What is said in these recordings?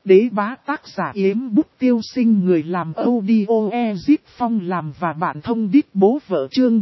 đế bá tác giả Yếm Bút Tiêu Sinh, người làm audio Ezip Phong làm và bạn thông đít bố vợ, chương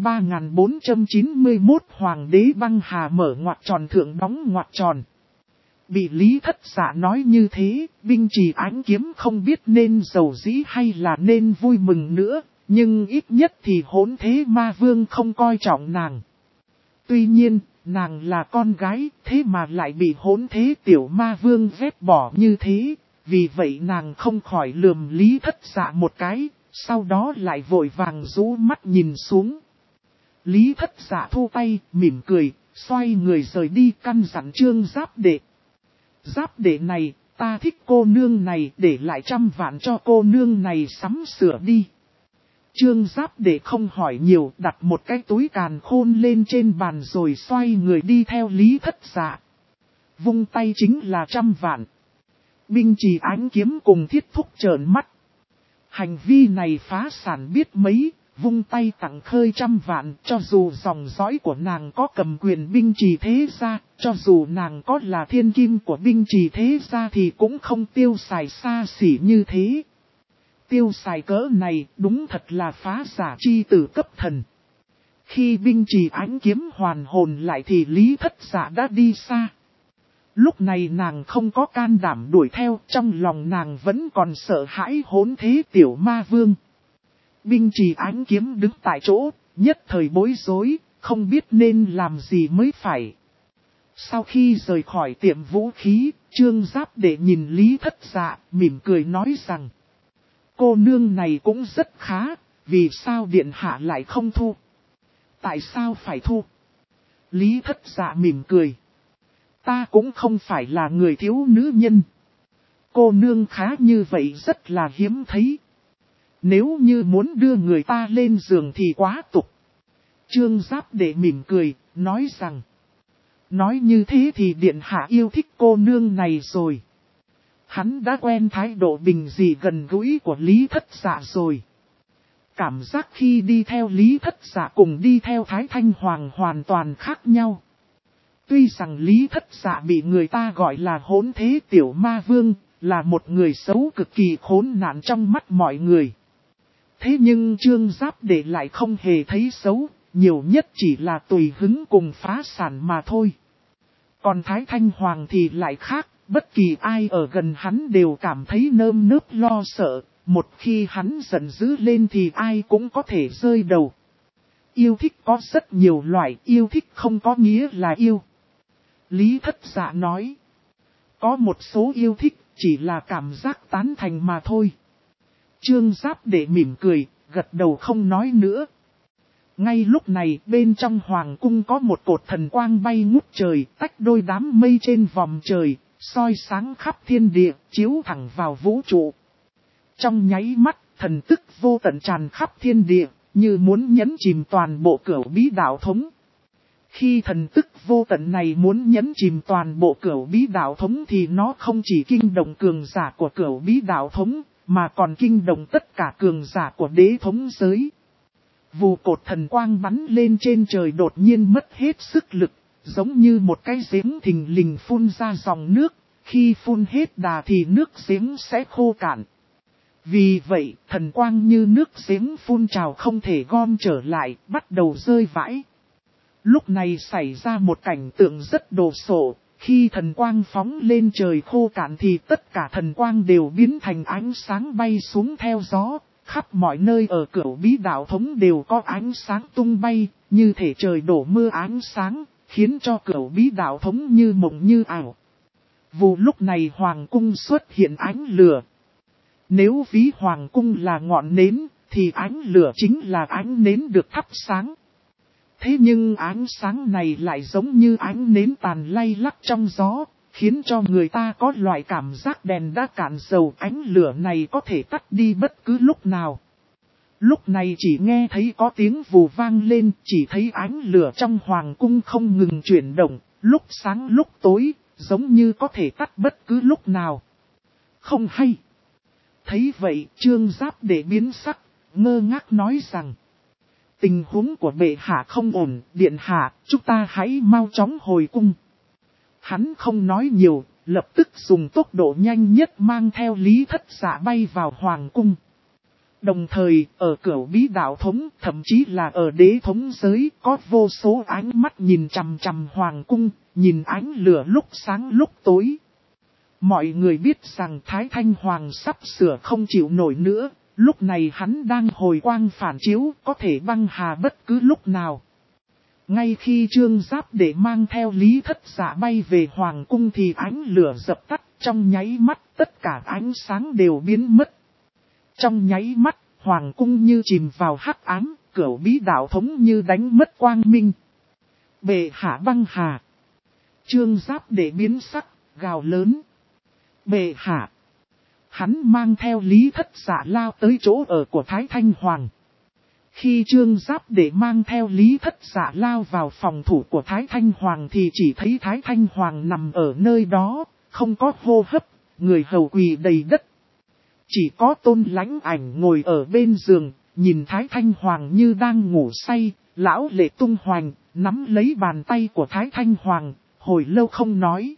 3491 Hoàng đế băng hà mở ngoặc tròn thượng đóng ngoặc tròn. Bị Lý Thất Dạ nói như thế, Binh Trì Ánh Kiếm không biết nên giàu dĩ hay là nên vui mừng nữa, nhưng ít nhất thì Hỗn Thế Ma Vương không coi trọng nàng. Tuy nhiên, nàng là con gái, thế mà lại bị Hỗn Thế Tiểu Ma Vương ghét bỏ như thế, vì vậy nàng không khỏi lườm Lý Thất Dạ một cái, sau đó lại vội vàng rũ mắt nhìn xuống. Lý Thất Dạ thu tay, mỉm cười, xoay người rời đi, căn dặn Trương Giáp Đệ. Giáp Đệ này, ta thích cô nương này, để lại 100 vạn cho cô nương này sắm sửa đi. Trương Giáp Đệ không hỏi nhiều, đặt một cái túi càn khôn lên trên bàn rồi xoay người đi theo Lý Thất Dạ. Vung tay chính là 100 vạn. Binh Trì Ánh Kiếm cùng Thiết Thúc trợn mắt. Hành vi này phá sản biết mấy, vung tay tặng khơi 100 vạn, cho dù dòng dõi của nàng có cầm quyền Binh Trì thế gia, cho dù nàng có là thiên kim của Binh Trì thế gia thì cũng không tiêu xài xa xỉ như thế. Tiêu xài cỡ này đúng thật là phá giả chi tử cấp thần. Khi Binh Trì Ánh Kiếm hoàn hồn lại thì Lý Thất Dạ đã đi xa. Lúc này nàng không có can đảm đuổi theo, trong lòng nàng vẫn còn sợ hãi Hỗn Thế Tiểu Ma Vương. Binh Trì Ánh Kiếm đứng tại chỗ, nhất thời bối rối, không biết nên làm gì mới phải. Sau khi rời khỏi tiệm vũ khí, Trương Giáp Đệ nhìn Lý Thất Dạ, mỉm cười nói rằng: cô nương này cũng rất khá, vì sao điện hạ lại không thu? Tại sao phải thu? Lý Thất Dạ mỉm cười: ta cũng không phải là người thiếu nữ nhân. Cô nương khá như vậy rất là hiếm thấy. Nếu như muốn đưa người ta lên giường thì quá tục. Trương Giáp Đệ mỉm cười, nói rằng: nói như thế thì điện hạ yêu thích cô nương này rồi. Hắn đã quen thái độ bình dị gần gũi của Lý Thất Dạ rồi. Cảm giác khi đi theo Lý Thất Dạ cùng đi theo Thái Thanh Hoàng hoàn toàn khác nhau. Tuy rằng Lý Thất Dạ bị người ta gọi là Hỗn Thế Tiểu Ma Vương, là một người xấu cực kỳ khốn nạn trong mắt mọi người. Thế nhưng Trương Giáp Đệ lại không hề thấy xấu, nhiều nhất chỉ là tùy hứng cùng phá sản mà thôi. Còn Thái Thanh Hoàng thì lại khác, bất kỳ ai ở gần hắn đều cảm thấy nơm nớp lo sợ, một khi hắn giận dữ lên thì ai cũng có thể rơi đầu. Yêu thích có rất nhiều loại, yêu thích không có nghĩa là yêu. Lý Thất Dạ nói: có một số yêu thích chỉ là cảm giác tán thành mà thôi. Trương Giáp Đệ mỉm cười, gật đầu không nói nữa. Ngay lúc này bên trong hoàng cung có một cột thần quang bay ngút trời, tách đôi đám mây trên vòm trời, soi sáng khắp thiên địa, chiếu thẳng vào vũ trụ. Trong nháy mắt, thần tức vô tận tràn khắp thiên địa, như muốn nhấn chìm toàn bộ cửu bí đạo thống. Khi thần tức vô tận này muốn nhấn chìm toàn bộ cửu bí đạo thống thì nó không chỉ kinh động cường giả của cửu bí đạo thống, mà còn kinh động tất cả cường giả của đế thống giới. Vù cột thần quang bắn lên trên trời đột nhiên mất hết sức lực, giống như một cái giếng thình lình phun ra dòng nước, khi phun hết đà thì nước giếng sẽ khô cạn. Vì vậy, thần quang như nước giếng phun trào không thể gom trở lại, bắt đầu rơi vãi. Lúc này xảy ra một cảnh tượng rất đồ sộ, khi thần quang phóng lên trời khô cạn thì tất cả thần quang đều biến thành ánh sáng bay xuống theo gió. Khắp mọi nơi ở cửu bí đạo thống đều có ánh sáng tung bay, như thể trời đổ mưa ánh sáng, khiến cho cửu bí đạo thống như mộng như ảo. Vụ lúc này hoàng cung xuất hiện ánh lửa. Nếu ví hoàng cung là ngọn nến, thì ánh lửa chính là ánh nến được thắp sáng. Thế nhưng ánh sáng này lại giống như ánh nến tàn lay lắc trong gió, khiến cho người ta có loại cảm giác đèn đã cạn dầu, ánh lửa này có thể tắt đi bất cứ lúc nào. Lúc này chỉ nghe thấy có tiếng vù vang lên, chỉ thấy ánh lửa trong hoàng cung không ngừng chuyển động, lúc sáng lúc tối, giống như có thể tắt bất cứ lúc nào. Không hay. Thấy vậy, Trương Giáp Đệ biến sắc, ngơ ngác nói rằng: tình huống của bệ hạ không ổn, điện hạ, chúng ta hãy mau chóng hồi cung. Hắn không nói nhiều, lập tức dùng tốc độ nhanh nhất mang theo Lý Thất Dạ bay vào hoàng cung. Đồng thời, ở cửa bí đạo thống, thậm chí là ở đế thống giới, có vô số ánh mắt nhìn chằm chằm hoàng cung, nhìn ánh lửa lúc sáng lúc tối. Mọi người biết rằng Thái Thanh Hoàng sắp sửa không chịu nổi nữa, lúc này hắn đang hồi quang phản chiếu, có thể băng hà bất cứ lúc nào. Ngay khi Trương Giáp để mang theo Lý Thất Dạ bay về hoàng cung thì ánh lửa dập tắt, trong nháy mắt tất cả ánh sáng đều biến mất. Trong nháy mắt, hoàng cung như chìm vào hắc ám, cửu bí đạo thống như đánh mất quang minh. Bệ hạ băng hà. Trương Giáp để biến sắc, gào lớn. Bệ hạ. Hắn mang theo Lý Thất Dạ lao tới chỗ ở của Thái Thanh Hoàng. Khi Trương Giáp để mang theo Lý Thất Dạ lao vào phòng thủ của Thái Thanh Hoàng thì chỉ thấy Thái Thanh Hoàng nằm ở nơi đó, không có hô hấp, người hầu quỳ đầy đất. Chỉ có Tôn Lãnh Ảnh ngồi ở bên giường, nhìn Thái Thanh Hoàng như đang ngủ say, lão lệ tung hoành, nắm lấy bàn tay của Thái Thanh Hoàng, hồi lâu không nói.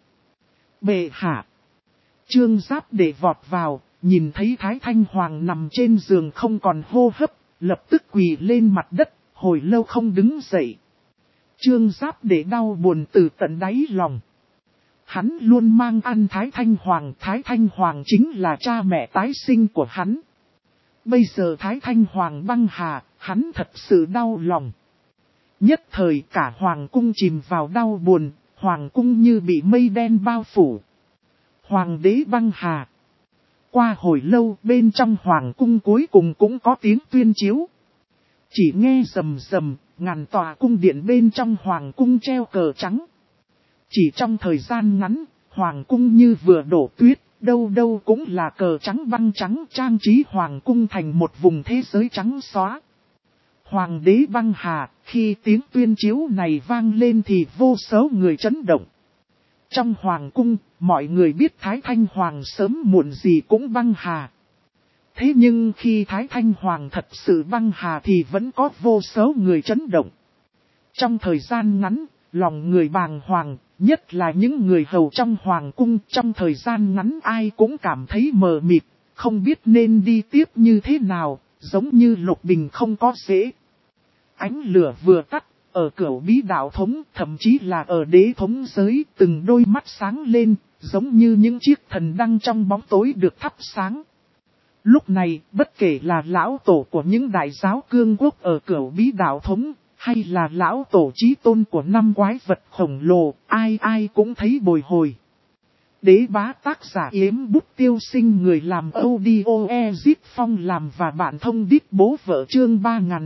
Bệ hạ. Trương Giáp để vọt vào, nhìn thấy Thái Thanh Hoàng nằm trên giường không còn hô hấp, lập tức quỳ lên mặt đất, hồi lâu không đứng dậy. Trương Giáp để đau buồn từ tận đáy lòng. Hắn luôn mang ăn Thái Thanh Hoàng chính là cha mẹ tái sinh của hắn. Bây giờ Thái Thanh Hoàng băng hà, hắn thật sự đau lòng. Nhất thời cả hoàng cung chìm vào đau buồn, hoàng cung như bị mây đen bao phủ. Hoàng đế băng hà. Qua hồi lâu bên trong hoàng cung cuối cùng cũng có tiếng tuyên chiếu. Chỉ nghe rầm rầm, ngàn tòa cung điện bên trong hoàng cung treo cờ trắng. Chỉ trong thời gian ngắn, hoàng cung như vừa đổ tuyết, đâu đâu cũng là cờ trắng băng trắng trang trí hoàng cung thành một vùng thế giới trắng xóa. Hoàng đế băng hà, khi tiếng tuyên chiếu này vang lên thì vô số người chấn động. Trong hoàng cung, mọi người biết Thái Thanh Hoàng sớm muộn gì cũng băng hà. Thế nhưng khi Thái Thanh Hoàng thật sự băng hà thì vẫn có vô số người chấn động. Trong thời gian ngắn, lòng người bàng hoàng, nhất là những người hầu trong hoàng cung, trong thời gian ngắn ai cũng cảm thấy mờ mịt, không biết nên đi tiếp như thế nào, giống như lục bình không có rễ. Ánh lửa vừa tắt, ở cửu bí đạo thống, thậm chí là ở đế thống giới, từng đôi mắt sáng lên, giống như những chiếc thần đăng trong bóng tối được thắp sáng. Lúc này, bất kể là lão tổ của những đại giáo cương quốc ở cửu bí đạo thống, hay là lão tổ chí tôn của năm quái vật khổng lồ, ai ai cũng thấy bồi hồi. Đế bá tác giả Yếm Bút Tiêu Sinh, người làm audio Ezip Phong làm và bạn thông đít bố vợ chương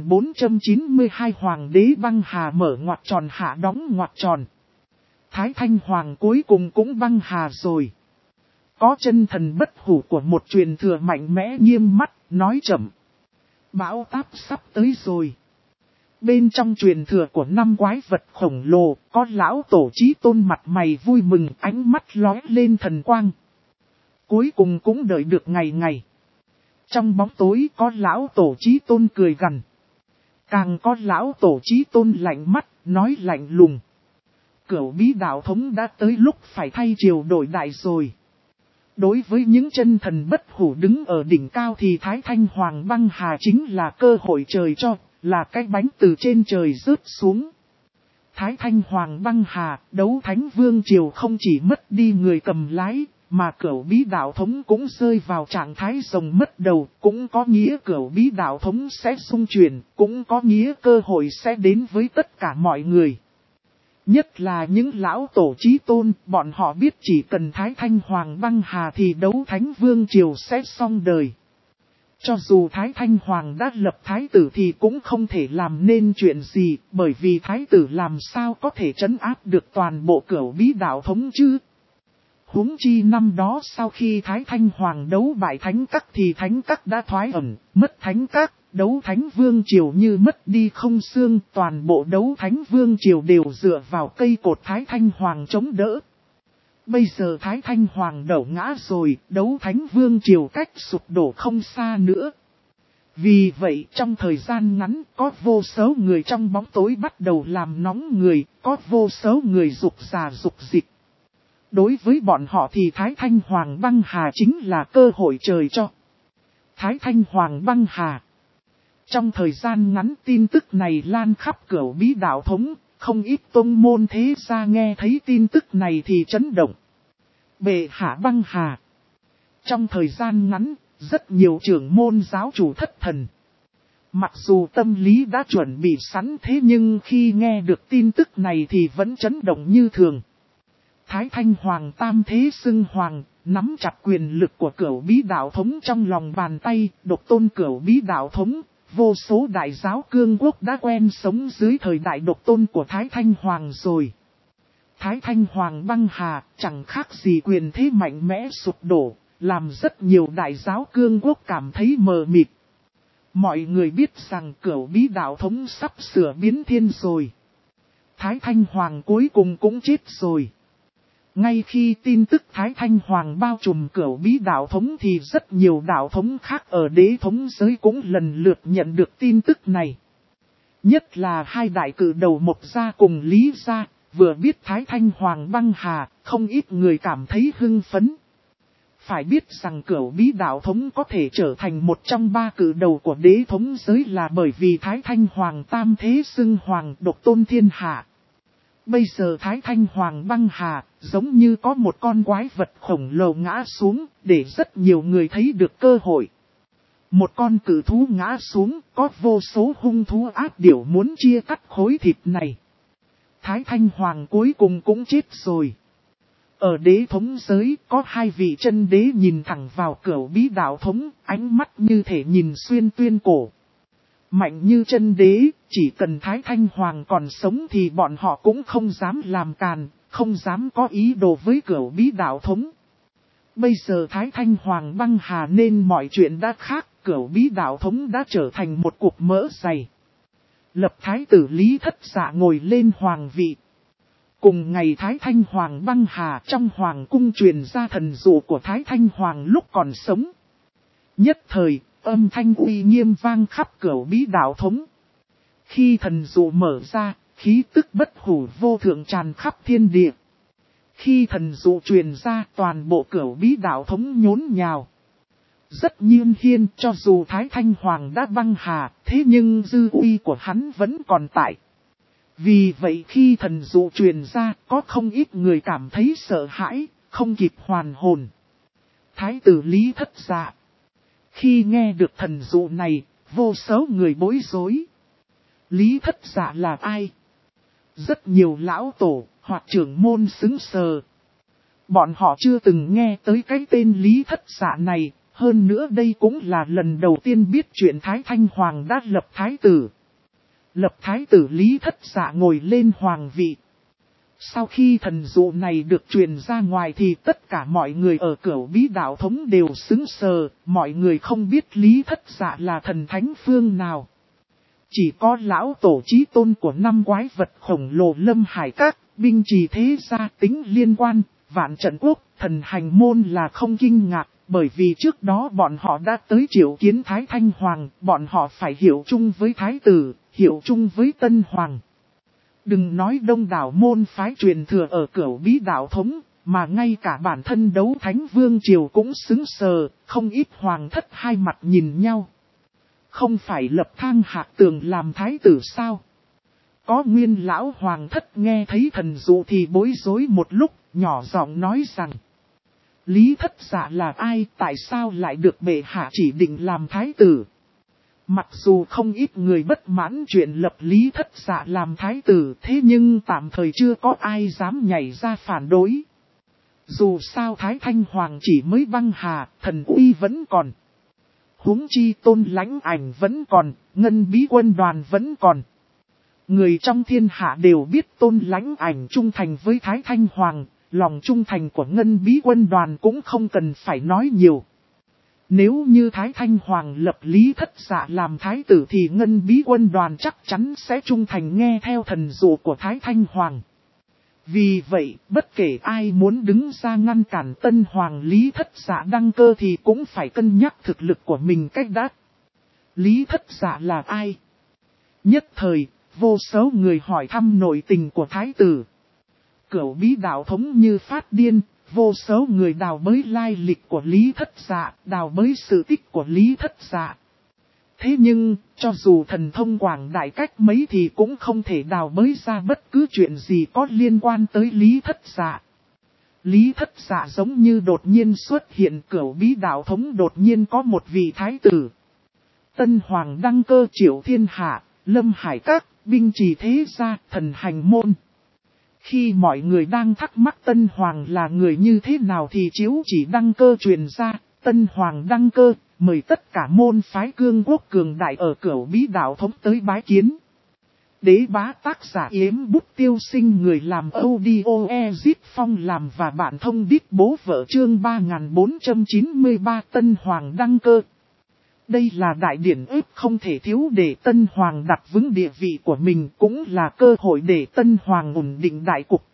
3492 Hoàng đế băng hà mở ngoặc tròn hạ đóng ngoặc tròn. Thái Thanh Hoàng cuối cùng cũng băng hà rồi. Có chân thần bất hủ của một truyền thừa mạnh mẽ nghiêm mắt, nói chậm. Bão táp sắp tới rồi. Bên trong truyền thừa của năm quái vật khổng lồ, có lão tổ chí tôn mặt mày vui mừng, ánh mắt lóe lên thần quang. Cuối cùng cũng đợi được ngày. Trong bóng tối có lão tổ chí tôn cười gằn. Càng có lão tổ chí tôn lạnh mắt, nói lạnh lùng. Cửu bí đạo thống đã tới lúc phải thay triều đổi đại rồi. Đối với những chân thần bất hủ đứng ở đỉnh cao thì Thái Thanh Hoàng băng hà chính là cơ hội trời cho, là cái bánh từ trên trời rớt xuống. Thái Thanh Hoàng băng hà, đấu thánh vương triều không chỉ mất đi người cầm lái, mà cửu bí đạo thống cũng rơi vào trạng thái rồng mất đầu, cũng có nghĩa cửu bí đạo thống sẽ xung chuyển, cũng có nghĩa cơ hội sẽ đến với tất cả mọi người. Nhất là những lão tổ chí tôn, bọn họ biết chỉ cần Thái Thanh Hoàng băng hà thì đấu thánh vương triều sẽ xong đời. Cho dù Thái Thanh Hoàng đã lập thái tử thì cũng không thể làm nên chuyện gì, bởi vì thái tử làm sao có thể trấn áp được toàn bộ cửu bí đạo thống chứ. Huống chi năm đó sau khi Thái Thanh Hoàng đấu bại thánh các thì thánh các đã thoái ẩn, mất thánh các, đấu thánh vương triều như mất đi không xương, toàn bộ đấu thánh vương triều đều dựa vào cây cột Thái Thanh Hoàng chống đỡ. Bây giờ Thái Thanh Hoàng đổ ngã rồi, đấu thánh vương triều cách sụp đổ không xa nữa. Vì vậy trong thời gian ngắn có vô số người trong bóng tối bắt đầu làm nóng người, có vô số người rục rà rục dịch. Đối với bọn họ thì Thái Thanh Hoàng Băng Hà chính là cơ hội trời cho. Thái Thanh Hoàng Băng Hà. Trong thời gian ngắn tin tức này lan khắp Cửu Bí đạo thống, không ít tông môn thế gia nghe thấy tin tức này thì chấn động. Bệ hạ Băng Hà. Trong thời gian ngắn, rất nhiều trưởng môn giáo chủ thất thần. Mặc dù tâm lý đã chuẩn bị sẵn thế nhưng khi nghe được tin tức này thì vẫn chấn động như thường. Thái Thanh Hoàng tam thế xưng hoàng, nắm chặt quyền lực của Cửu Bí đạo thống trong lòng bàn tay, độc tôn Cửu Bí đạo thống. Vô số đại giáo cương quốc đã quen sống dưới thời đại độc tôn của Thái Thanh Hoàng rồi. Thái Thanh Hoàng Băng Hà chẳng khác gì quyền thế mạnh mẽ sụp đổ, làm rất nhiều đại giáo cương quốc cảm thấy mờ mịt. Mọi người biết rằng Cửu Bí đạo thống sắp sửa biến thiên rồi. Thái Thanh Hoàng cuối cùng cũng chết rồi. Ngay khi tin tức Thái Thanh Hoàng bao trùm Cửu Bí đạo thống thì rất nhiều đạo thống khác ở đế thống giới cũng lần lượt nhận được tin tức này. Nhất là hai đại cử đầu Mộc Gia cùng Lý Gia, vừa biết Thái Thanh Hoàng Băng Hà, không ít người cảm thấy hưng phấn. Phải biết rằng Cửu Bí đạo thống có thể trở thành một trong ba cử đầu của đế thống giới là bởi vì Thái Thanh Hoàng tam thế xưng hoàng độc tôn thiên hạ. Bây giờ Thái Thanh Hoàng Băng Hà, giống như có một con quái vật khổng lồ ngã xuống, để rất nhiều người thấy được cơ hội. Một con cử thú ngã xuống, có vô số hung thú ác điểu muốn chia cắt khối thịt này. Thái Thanh Hoàng cuối cùng cũng chết rồi. Ở đế thống giới, có hai vị chân đế nhìn thẳng vào Cửu Bí đạo thống, ánh mắt như thể nhìn xuyên tuyên cổ. Mạnh như chân đế, chỉ cần Thái Thanh Hoàng còn sống thì bọn họ cũng không dám làm càn, không dám có ý đồ với Cửu Bí đạo thống. Bây giờ Thái Thanh Hoàng Băng Hà nên mọi chuyện đã khác, Cửu Bí đạo thống đã trở thành một cục mỡ dày. Lập Thái tử Lý Thất Dạ ngồi lên hoàng vị. Cùng ngày Thái Thanh Hoàng Băng Hà trong hoàng cung truyền ra thần dụ của Thái Thanh Hoàng lúc còn sống. Nhất thời, âm thanh uy nghiêm vang khắp Cửu Bí đạo thống. Khi thần dụ mở ra, khí tức bất hủ vô thượng tràn khắp thiên địa. Khi thần dụ truyền ra, toàn bộ Cửu Bí đạo thống nhốn nhào. Rất nhiên hiên, cho dù Thái Thanh Hoàng đã băng hà, thế nhưng dư uy của hắn vẫn còn tại. Vì vậy khi thần dụ truyền ra, có không ít người cảm thấy sợ hãi, không kịp hoàn hồn. Thái tử Lý Thất Dạ. Khi nghe được thần dụ này, vô số người bối rối. Lý Thất Dạ là ai? Rất nhiều lão tổ, hoặc trưởng môn xứng sờ. Bọn họ chưa từng nghe tới cái tên Lý Thất Dạ này, hơn nữa đây cũng là lần đầu tiên biết chuyện Thái Thanh Hoàng đã lập thái tử. Lập thái tử Lý Thất Dạ ngồi lên hoàng vị. Sau khi thần dụ này được truyền ra ngoài thì tất cả mọi người ở Cửu Bí đạo thống đều sững sờ, mọi người không biết Lý Thất Dạ là thần thánh phương nào. Chỉ có lão tổ chí tôn của năm quái vật khổng lồ Lâm Hải Các, binh trì thế gia tính liên quan, vạn trận quốc, thần hành môn là không kinh ngạc, bởi vì trước đó bọn họ đã tới triệu kiến Thái Thanh Hoàng, bọn họ phải hiểu chung với Thái tử, hiểu chung với Tân Hoàng. Đừng nói đông đảo môn phái truyền thừa ở Cửu Bí đạo thống, mà ngay cả bản thân Đấu Thánh Vương Triều cũng xứng sờ, không ít hoàng thất hai mặt nhìn nhau. Không phải lập Thang Hạc Tường làm thái tử sao? Có nguyên lão hoàng thất nghe thấy thần dụ thì bối rối một lúc, nhỏ giọng nói rằng: Lý Thất Dạ là ai, tại sao lại được bệ hạ chỉ định làm thái tử? Mặc dù không ít người bất mãn chuyện lập Lý Thất Dạ làm thái tử, thế nhưng tạm thời chưa có ai dám nhảy ra phản đối. Dù sao Thái Thanh Hoàng chỉ mới băng hà, thần uy vẫn còn. Huống chi Tôn Lãnh Ảnh vẫn còn, Ngân Bí Quân Đoàn vẫn còn. Người trong thiên hạ đều biết Tôn Lãnh Ảnh trung thành với Thái Thanh Hoàng, lòng trung thành của Ngân Bí Quân Đoàn cũng không cần phải nói nhiều. Nếu như Thái Thanh Hoàng lập Lý Thất Dạ làm thái tử thì Ngân Bí Quân Đoàn chắc chắn sẽ trung thành nghe theo thần dụ của Thái Thanh Hoàng. Vì vậy, bất kể ai muốn đứng ra ngăn cản Tân Hoàng Lý Thất Dạ đăng cơ thì cũng phải cân nhắc thực lực của mình cách đã. Lý Thất Dạ là ai? Nhất thời, vô số người hỏi thăm nội tình của thái tử. Cửu Bí đạo thống như phát điên, vô số người đào bới lai lịch của Lý Thất Dạ, đào bới sự tích của Lý Thất Dạ. Thế nhưng, cho dù thần thông quảng đại cách mấy thì cũng không thể đào bới ra bất cứ chuyện gì có liên quan tới Lý Thất Dạ. Lý Thất Dạ giống như đột nhiên xuất hiện, Cửu Bí đạo thống đột nhiên có một vị thái tử. Tân Hoàng đăng cơ triệu thiên hạ, Lâm Hải Các, binh trì thế gia, thần hành môn. Khi mọi người đang thắc mắc Tân Hoàng là người như thế nào thì chiếu chỉ đăng cơ truyền ra, Tân Hoàng đăng cơ, mời tất cả môn phái cương quốc cường đại ở Cửu Bí đạo thống tới bái kiến. Đế bá tác giả Yếm Bút Tiêu Sinh, người làm audio Ezip Phong làm và bạn thông đít bố vợ, chương 3493 Tân Hoàng đăng cơ. Đây là đại điển ếp không thể thiếu để Tân Hoàng đặt vững địa vị của mình, cũng là cơ hội để Tân Hoàng ổn định đại cục.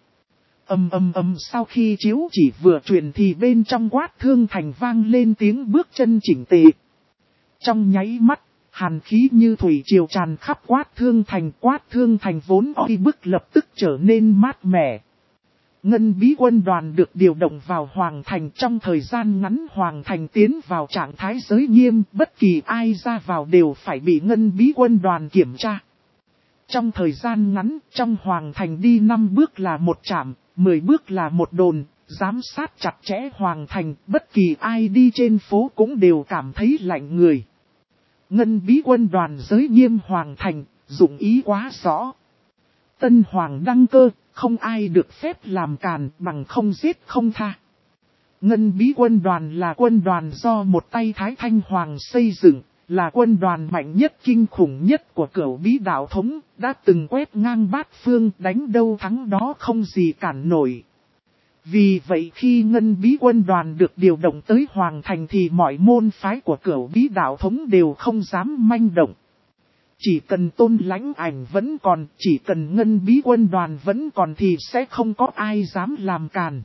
Sau khi chiếu chỉ vừa truyền thì bên trong Quát Thương Thành vang lên tiếng bước chân chỉnh tề. Trong nháy mắt, hàn khí như thủy triều tràn khắp Quát Thương Thành vốn oi bức lập tức trở nên mát mẻ. Ngân Bí quân đoàn được điều động vào Hoàng Thành, trong thời gian ngắn Hoàng Thành tiến vào trạng thái giới nghiêm, bất kỳ ai ra vào đều phải bị Ngân Bí quân đoàn kiểm tra. Trong thời gian ngắn, trong Hoàng Thành đi 5 bước là một trạm, 10 bước là một đồn, giám sát chặt chẽ Hoàng Thành, bất kỳ ai đi trên phố cũng đều cảm thấy lạnh người. Ngân Bí quân đoàn giới nghiêm Hoàng Thành, dụng ý quá rõ. Tân Hoàng đăng cơ, không ai được phép làm càn, bằng không giết không tha. Ngân Bí quân đoàn là quân đoàn do một tay Thái Thanh Hoàng xây dựng, là quân đoàn mạnh nhất kinh khủng nhất của Cửu Bí đạo thống, đã từng quét ngang bát phương, đánh đâu thắng đó không gì cản nổi. Vì vậy khi Ngân Bí quân đoàn được điều động tới Hoàng Thành thì mọi môn phái của Cửu Bí đạo thống đều không dám manh động. Chỉ cần Tôn Lãnh Ảnh vẫn còn, chỉ cần Ngân Bí quân đoàn vẫn còn thì sẽ không có ai dám làm càn.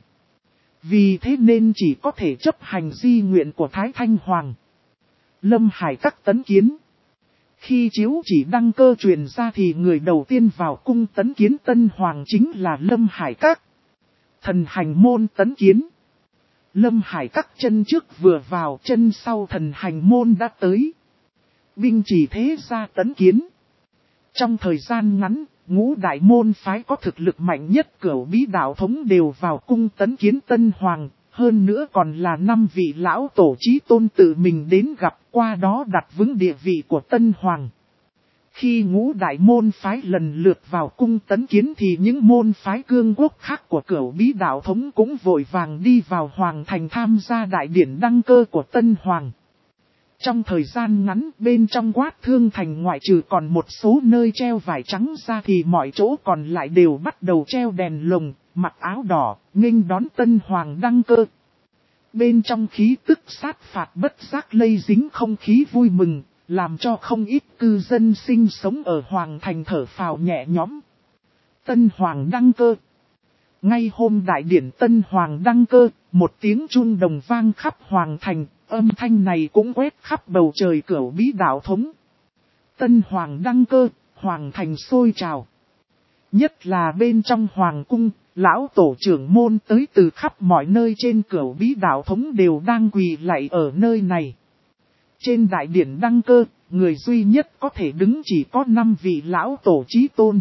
Vì thế nên chỉ có thể chấp hành di nguyện của Thái Thanh Hoàng. Lâm Hải Các tấn kiến. Khi chiếu chỉ đăng cơ truyền ra thì người đầu tiên vào cung tấn kiến Tân Hoàng chính là Lâm Hải Các. Thần hành môn tấn kiến. Lâm Hải Các chân trước vừa vào, chân sau thần hành môn đã tới. Binh chỉ thế gia tấn kiến. Trong thời gian ngắn, ngũ đại môn phái có thực lực mạnh nhất Cửu Bí đạo thống đều vào cung tấn kiến Tân Hoàng. Hơn nữa còn là 5 vị lão tổ chí tôn tự mình đến gặp, qua đó đặt vững địa vị của Tân Hoàng. Khi ngũ đại môn phái lần lượt vào cung tấn kiến thì những môn phái cương quốc khác của Cửu Bí đạo thống cũng vội vàng đi vào Hoàng Thành tham gia đại điển đăng cơ của Tân Hoàng. Trong thời gian ngắn, bên trong Quát Thương Thành ngoại trừ còn một số nơi treo vải trắng ra thì mọi chỗ còn lại đều bắt đầu treo đèn lồng, mặc áo đỏ, nghênh đón Tân Hoàng đăng cơ. Bên trong khí tức sát phạt bất giác lây dính không khí vui mừng, làm cho không ít cư dân sinh sống ở Hoàng Thành thở phào nhẹ nhõm. Tân Hoàng đăng cơ. Ngay hôm đại điển Tân Hoàng đăng cơ, một tiếng chuông đồng vang khắp Hoàng Thành, âm thanh này cũng quét khắp bầu trời Cửu Bí đạo thống. Tân Hoàng đăng cơ, Hoàng Thành sôi trào. Nhất là bên trong Hoàng cung, lão tổ trưởng môn tới từ khắp mọi nơi trên Cửu Bí đạo thống đều đang quỳ lạy ở nơi này. Trên đại điển đăng cơ, người duy nhất có thể đứng chỉ có 5 vị lão tổ chí tôn.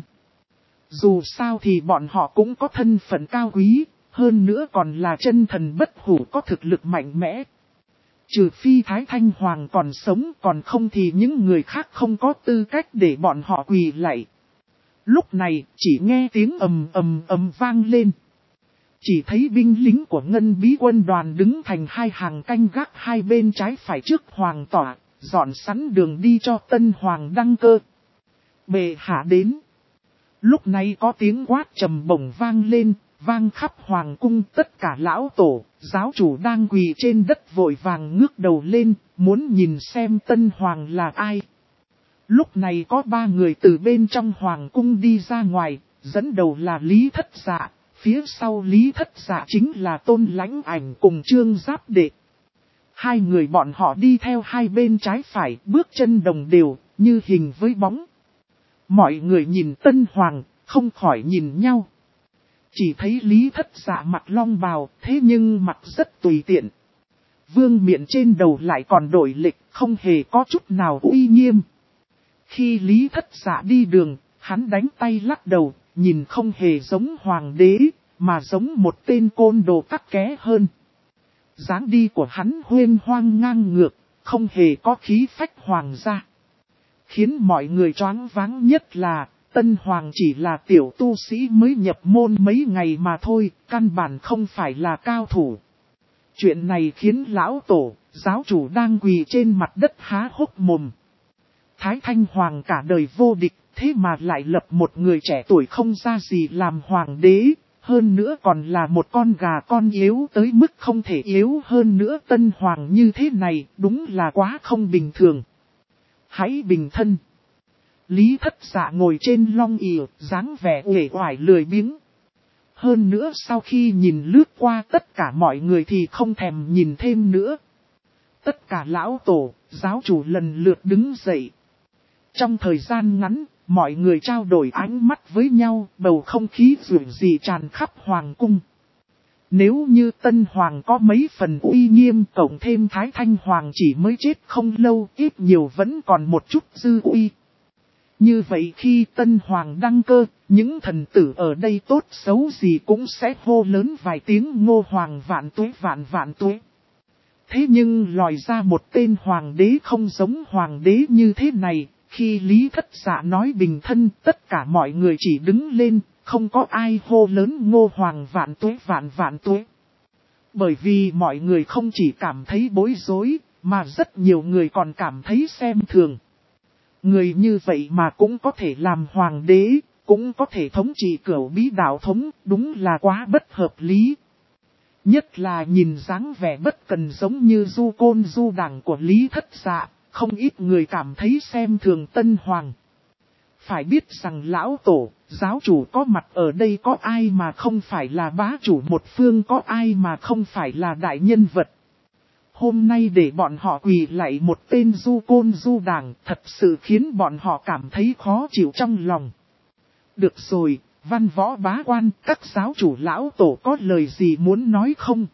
Dù sao thì bọn họ cũng có thân phận cao quý, hơn nữa còn là chân thần bất hủ có thực lực mạnh mẽ. Trừ phi Thái Thanh Hoàng còn sống, còn không thì những người khác không có tư cách để bọn họ quỳ lạy. Lúc này chỉ nghe tiếng ầm vang lên. Chỉ thấy binh lính của Ngân Bí quân đoàn đứng thành hai hàng canh gác hai bên trái phải trước hoàng tỏa, dọn sẵn đường đi cho Tân Hoàng đăng cơ. Bệ hạ đến. Lúc này có tiếng quát trầm bổng vang lên, vang khắp hoàng cung, tất cả lão tổ, giáo chủ đang quỳ trên đất vội vàng ngước đầu lên, muốn nhìn xem Tân Hoàng là ai. Lúc này có 3 người từ bên trong hoàng cung đi ra ngoài, dẫn đầu là Lý Thất Dạ, phía sau Lý Thất Dạ chính là Tôn Lãnh Ảnh cùng Trương Giáp Đệ. 2 người bọn họ đi theo hai bên trái phải, bước chân đồng đều, như hình với bóng. Mọi người nhìn Tân Hoàng, không khỏi nhìn nhau. Chỉ thấy Lý Thất Dạ mặc long bào, thế nhưng mặc rất tùy tiện. Vương miện trên đầu lại còn đổi lịch, không hề có chút nào uy nghiêm. Khi Lý Thất Dạ đi đường, hắn đánh tay lắc đầu, nhìn không hề giống hoàng đế, mà giống một tên côn đồ tắc ké hơn. Dáng đi của hắn huênh hoang ngang ngược, không hề có khí phách hoàng gia. Khiến mọi người choáng váng nhất là, Tân Hoàng chỉ là tiểu tu sĩ mới nhập môn mấy ngày mà thôi, căn bản không phải là cao thủ. Chuyện này khiến lão tổ, giáo chủ đang quỳ trên mặt đất há hốc mồm. Thái Thanh Hoàng cả đời vô địch, thế mà lại lập một người trẻ tuổi không ra gì làm hoàng đế, hơn nữa còn là một con gà con yếu tới mức không thể yếu hơn nữa. Tân Hoàng như thế này, đúng là quá không bình thường. Hãy bình thân. Lý Thất Dạ ngồi trên long ỷ, dáng vẻ uể oải lười biếng. Hơn nữa sau khi nhìn lướt qua tất cả mọi người thì không thèm nhìn thêm nữa. Tất cả lão tổ, giáo chủ lần lượt đứng dậy. Trong thời gian ngắn, mọi người trao đổi ánh mắt với nhau, bầu không khí dường dị tràn khắp hoàng cung. Nếu như Tân Hoàng có mấy phần uy nghiêm, cộng thêm Thái Thanh Hoàng chỉ mới chết không lâu, ít nhiều vẫn còn một chút dư uy. Như vậy khi Tân Hoàng đăng cơ, những thần tử ở đây tốt xấu gì cũng sẽ hô lớn vài tiếng Ngô Hoàng vạn tuế vạn vạn tuế. Thế nhưng lòi ra một tên hoàng đế không giống hoàng đế như thế này, khi Lý Thất Dạ nói bình thân, tất cả mọi người chỉ đứng lên, không có ai hô lớn Ngô Hoàng vạn tuế vạn vạn tuế. Bởi vì mọi người không chỉ cảm thấy bối rối, mà rất nhiều người còn cảm thấy xem thường. Người như vậy mà cũng có thể làm hoàng đế, cũng có thể thống trị cửu bí đạo thống, đúng là quá bất hợp lý. Nhất là nhìn dáng vẻ bất cần giống như du côn du đảng của Lý Thất Dạ, không ít người cảm thấy xem thường Tân Hoàng. Phải biết rằng lão tổ, giáo chủ có mặt ở đây có ai mà không phải là bá chủ một phương, có ai mà không phải là đại nhân vật. Hôm nay để bọn họ quỳ lạy một tên du côn du đảng thật sự khiến bọn họ cảm thấy khó chịu trong lòng. Được rồi, văn võ bá quan, các giáo chủ lão tổ có lời gì muốn nói không?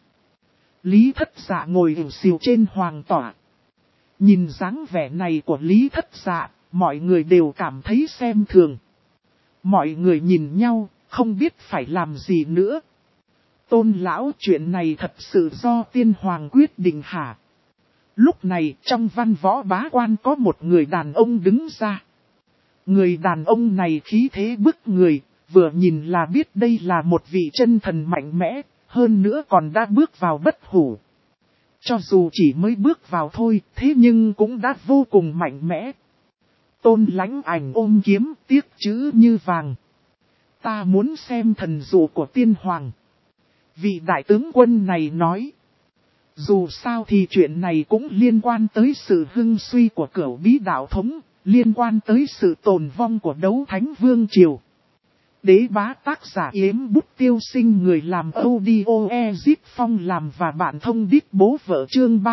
Lý Thất Dạ ngồi ỉu xìu trên hoàng tỏa. Nhìn dáng vẻ này của Lý Thất Dạ, mọi người đều cảm thấy xem thường. Mọi người nhìn nhau, không biết phải làm gì nữa. Tôn lão, chuyện này thật sự do tiên hoàng quyết định hả? Lúc này trong văn võ bá quan có một người đàn ông đứng ra. Người đàn ông này khí thế bức người, vừa nhìn là biết đây là một vị chân thần mạnh mẽ, hơn nữa còn đã bước vào bất hủ. Cho dù chỉ mới bước vào thôi, thế nhưng cũng đã vô cùng mạnh mẽ. Tôn Lãnh Ảnh ôm kiếm, tiếc chữ như vàng. Ta muốn xem thần dụ của tiên hoàng. Vị đại tướng quân này nói. Dù sao thì chuyện này cũng liên quan tới sự hưng suy của cửu bí đạo thống, liên quan tới sự tồn vong của đấu thánh vương triều. Đế bá tác giả Yếm Bút Tiêu Sinh, người làm audio Ezip Phong làm và bạn thông đít bố vợ, chương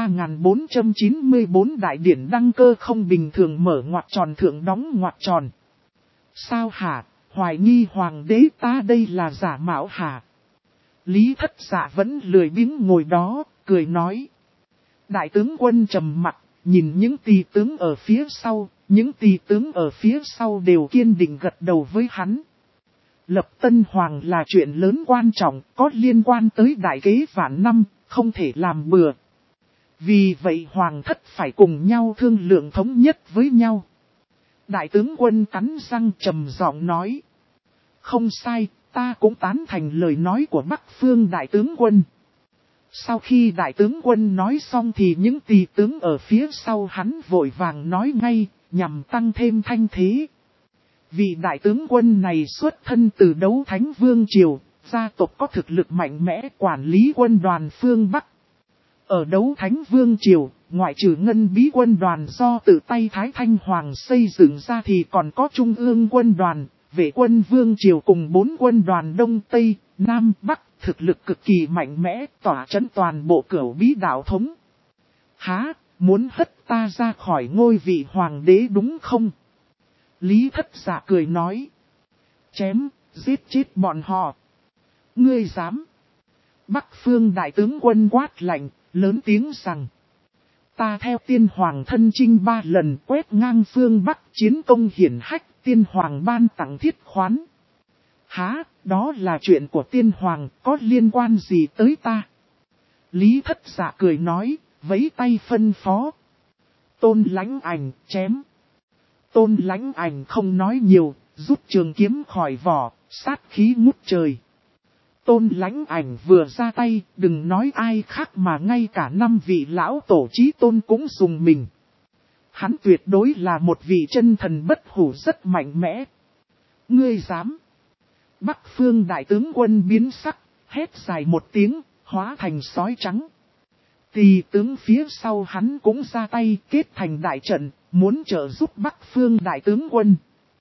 3494 đại điển đăng cơ không bình thường mở ngoặc tròn thượng đóng ngoặc tròn. Sao hả, hoài nghi hoàng đế ta đây là giả mạo hả? Lý Thất Dạ vẫn lười biếng ngồi đó, cười nói. Đại tướng quân trầm mặt, nhìn những tỳ tướng ở phía sau, những tỳ tướng ở phía sau đều kiên định gật đầu với hắn. Lập Tân Hoàng là chuyện lớn quan trọng, có liên quan tới đại kế vạn năm, không thể làm bừa. Vì vậy Hoàng thất phải cùng nhau thương lượng thống nhất với nhau. Đại tướng quân cắn răng trầm giọng nói. Không sai, ta cũng tán thành lời nói của Bắc Phương đại tướng quân. Sau khi đại tướng quân nói xong thì những tỳ tướng ở phía sau hắn vội vàng nói ngay, nhằm tăng thêm thanh thế. Vị đại tướng quân này xuất thân từ đấu thánh vương triều, gia tộc có thực lực mạnh mẽ quản lý quân đoàn phương Bắc. Ở đấu thánh vương triều, ngoại trừ ngân bí quân đoàn do tự tay Thái Thanh Hoàng xây dựng ra thì còn có trung ương quân đoàn, vệ quân vương triều cùng 4 quân đoàn Đông Tây, Nam Bắc, thực lực cực kỳ mạnh mẽ, tỏa trấn toàn bộ cửu bí đạo thống. Hả, muốn hất ta ra khỏi ngôi vị hoàng đế đúng không? Lý Thất Dạ cười nói. Chém, giết chết bọn họ. Ngươi dám? Bắc Phương đại tướng quân quát lạnh, lớn tiếng rằng. Ta theo tiên hoàng thân chinh 3 lần quét ngang phương Bắc chiến công hiển hách, tiên hoàng ban tặng thiết khoán. Hả, đó là chuyện của tiên hoàng, có liên quan gì tới ta? Lý Thất Dạ cười nói, vẫy tay phân phó. Tôn Lãnh Ảnh chém. Tôn Lãnh Ảnh không nói nhiều, rút trường kiếm khỏi vỏ, sát khí ngút trời. Tôn Lãnh Ảnh vừa ra tay, đừng nói ai khác mà ngay cả 5 vị lão tổ chí tôn cũng dùng mình. Hắn tuyệt đối là một vị chân thần bất hủ rất mạnh mẽ. Ngươi dám? Bắc Phương đại tướng quân biến sắc, hét dài một tiếng, hóa thành sói trắng. Tỳ tướng phía sau hắn cũng ra tay kết thành đại trận, muốn trợ giúp Bắc Phương đại tướng quân.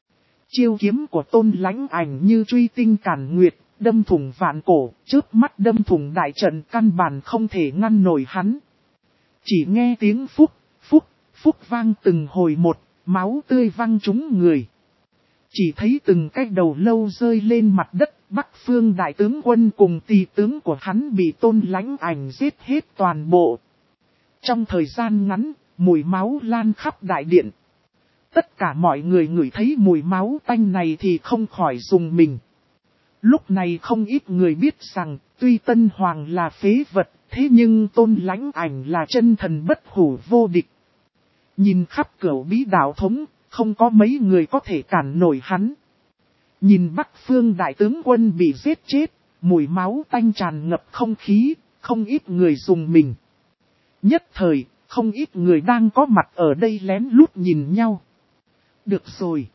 Chiêu kiếm của Tôn Lãnh Ảnh như truy tinh cản nguyệt, đâm thủng vạn cổ, chớp mắt đâm thủng đại trận, căn bản không thể ngăn nổi hắn. Chỉ nghe tiếng phúc, phúc, phúc vang từng hồi một, máu tươi văng trúng người. Chỉ thấy từng cái đầu lâu rơi lên mặt đất, Bắc Phương đại tướng quân cùng tỳ tướng của hắn bị Tôn Lãnh Ảnh giết hết toàn bộ. Trong thời gian ngắn, mùi máu lan khắp đại điện. Tất cả mọi người ngửi thấy mùi máu tanh này thì không khỏi rùng mình. Lúc này không ít người biết rằng, tuy Tân Hoàng là phế vật, thế nhưng Tôn Lãnh Ảnh là chân thần bất hủ vô địch. Nhìn khắp cửu bí đạo thống, không có mấy người có thể cản nổi hắn. Nhìn Bắc Phương đại tướng quân bị giết chết, mùi máu tanh tràn ngập không khí, không ít người rùng mình. Nhất thời, không ít người đang có mặt ở đây lén lút nhìn nhau. Được rồi.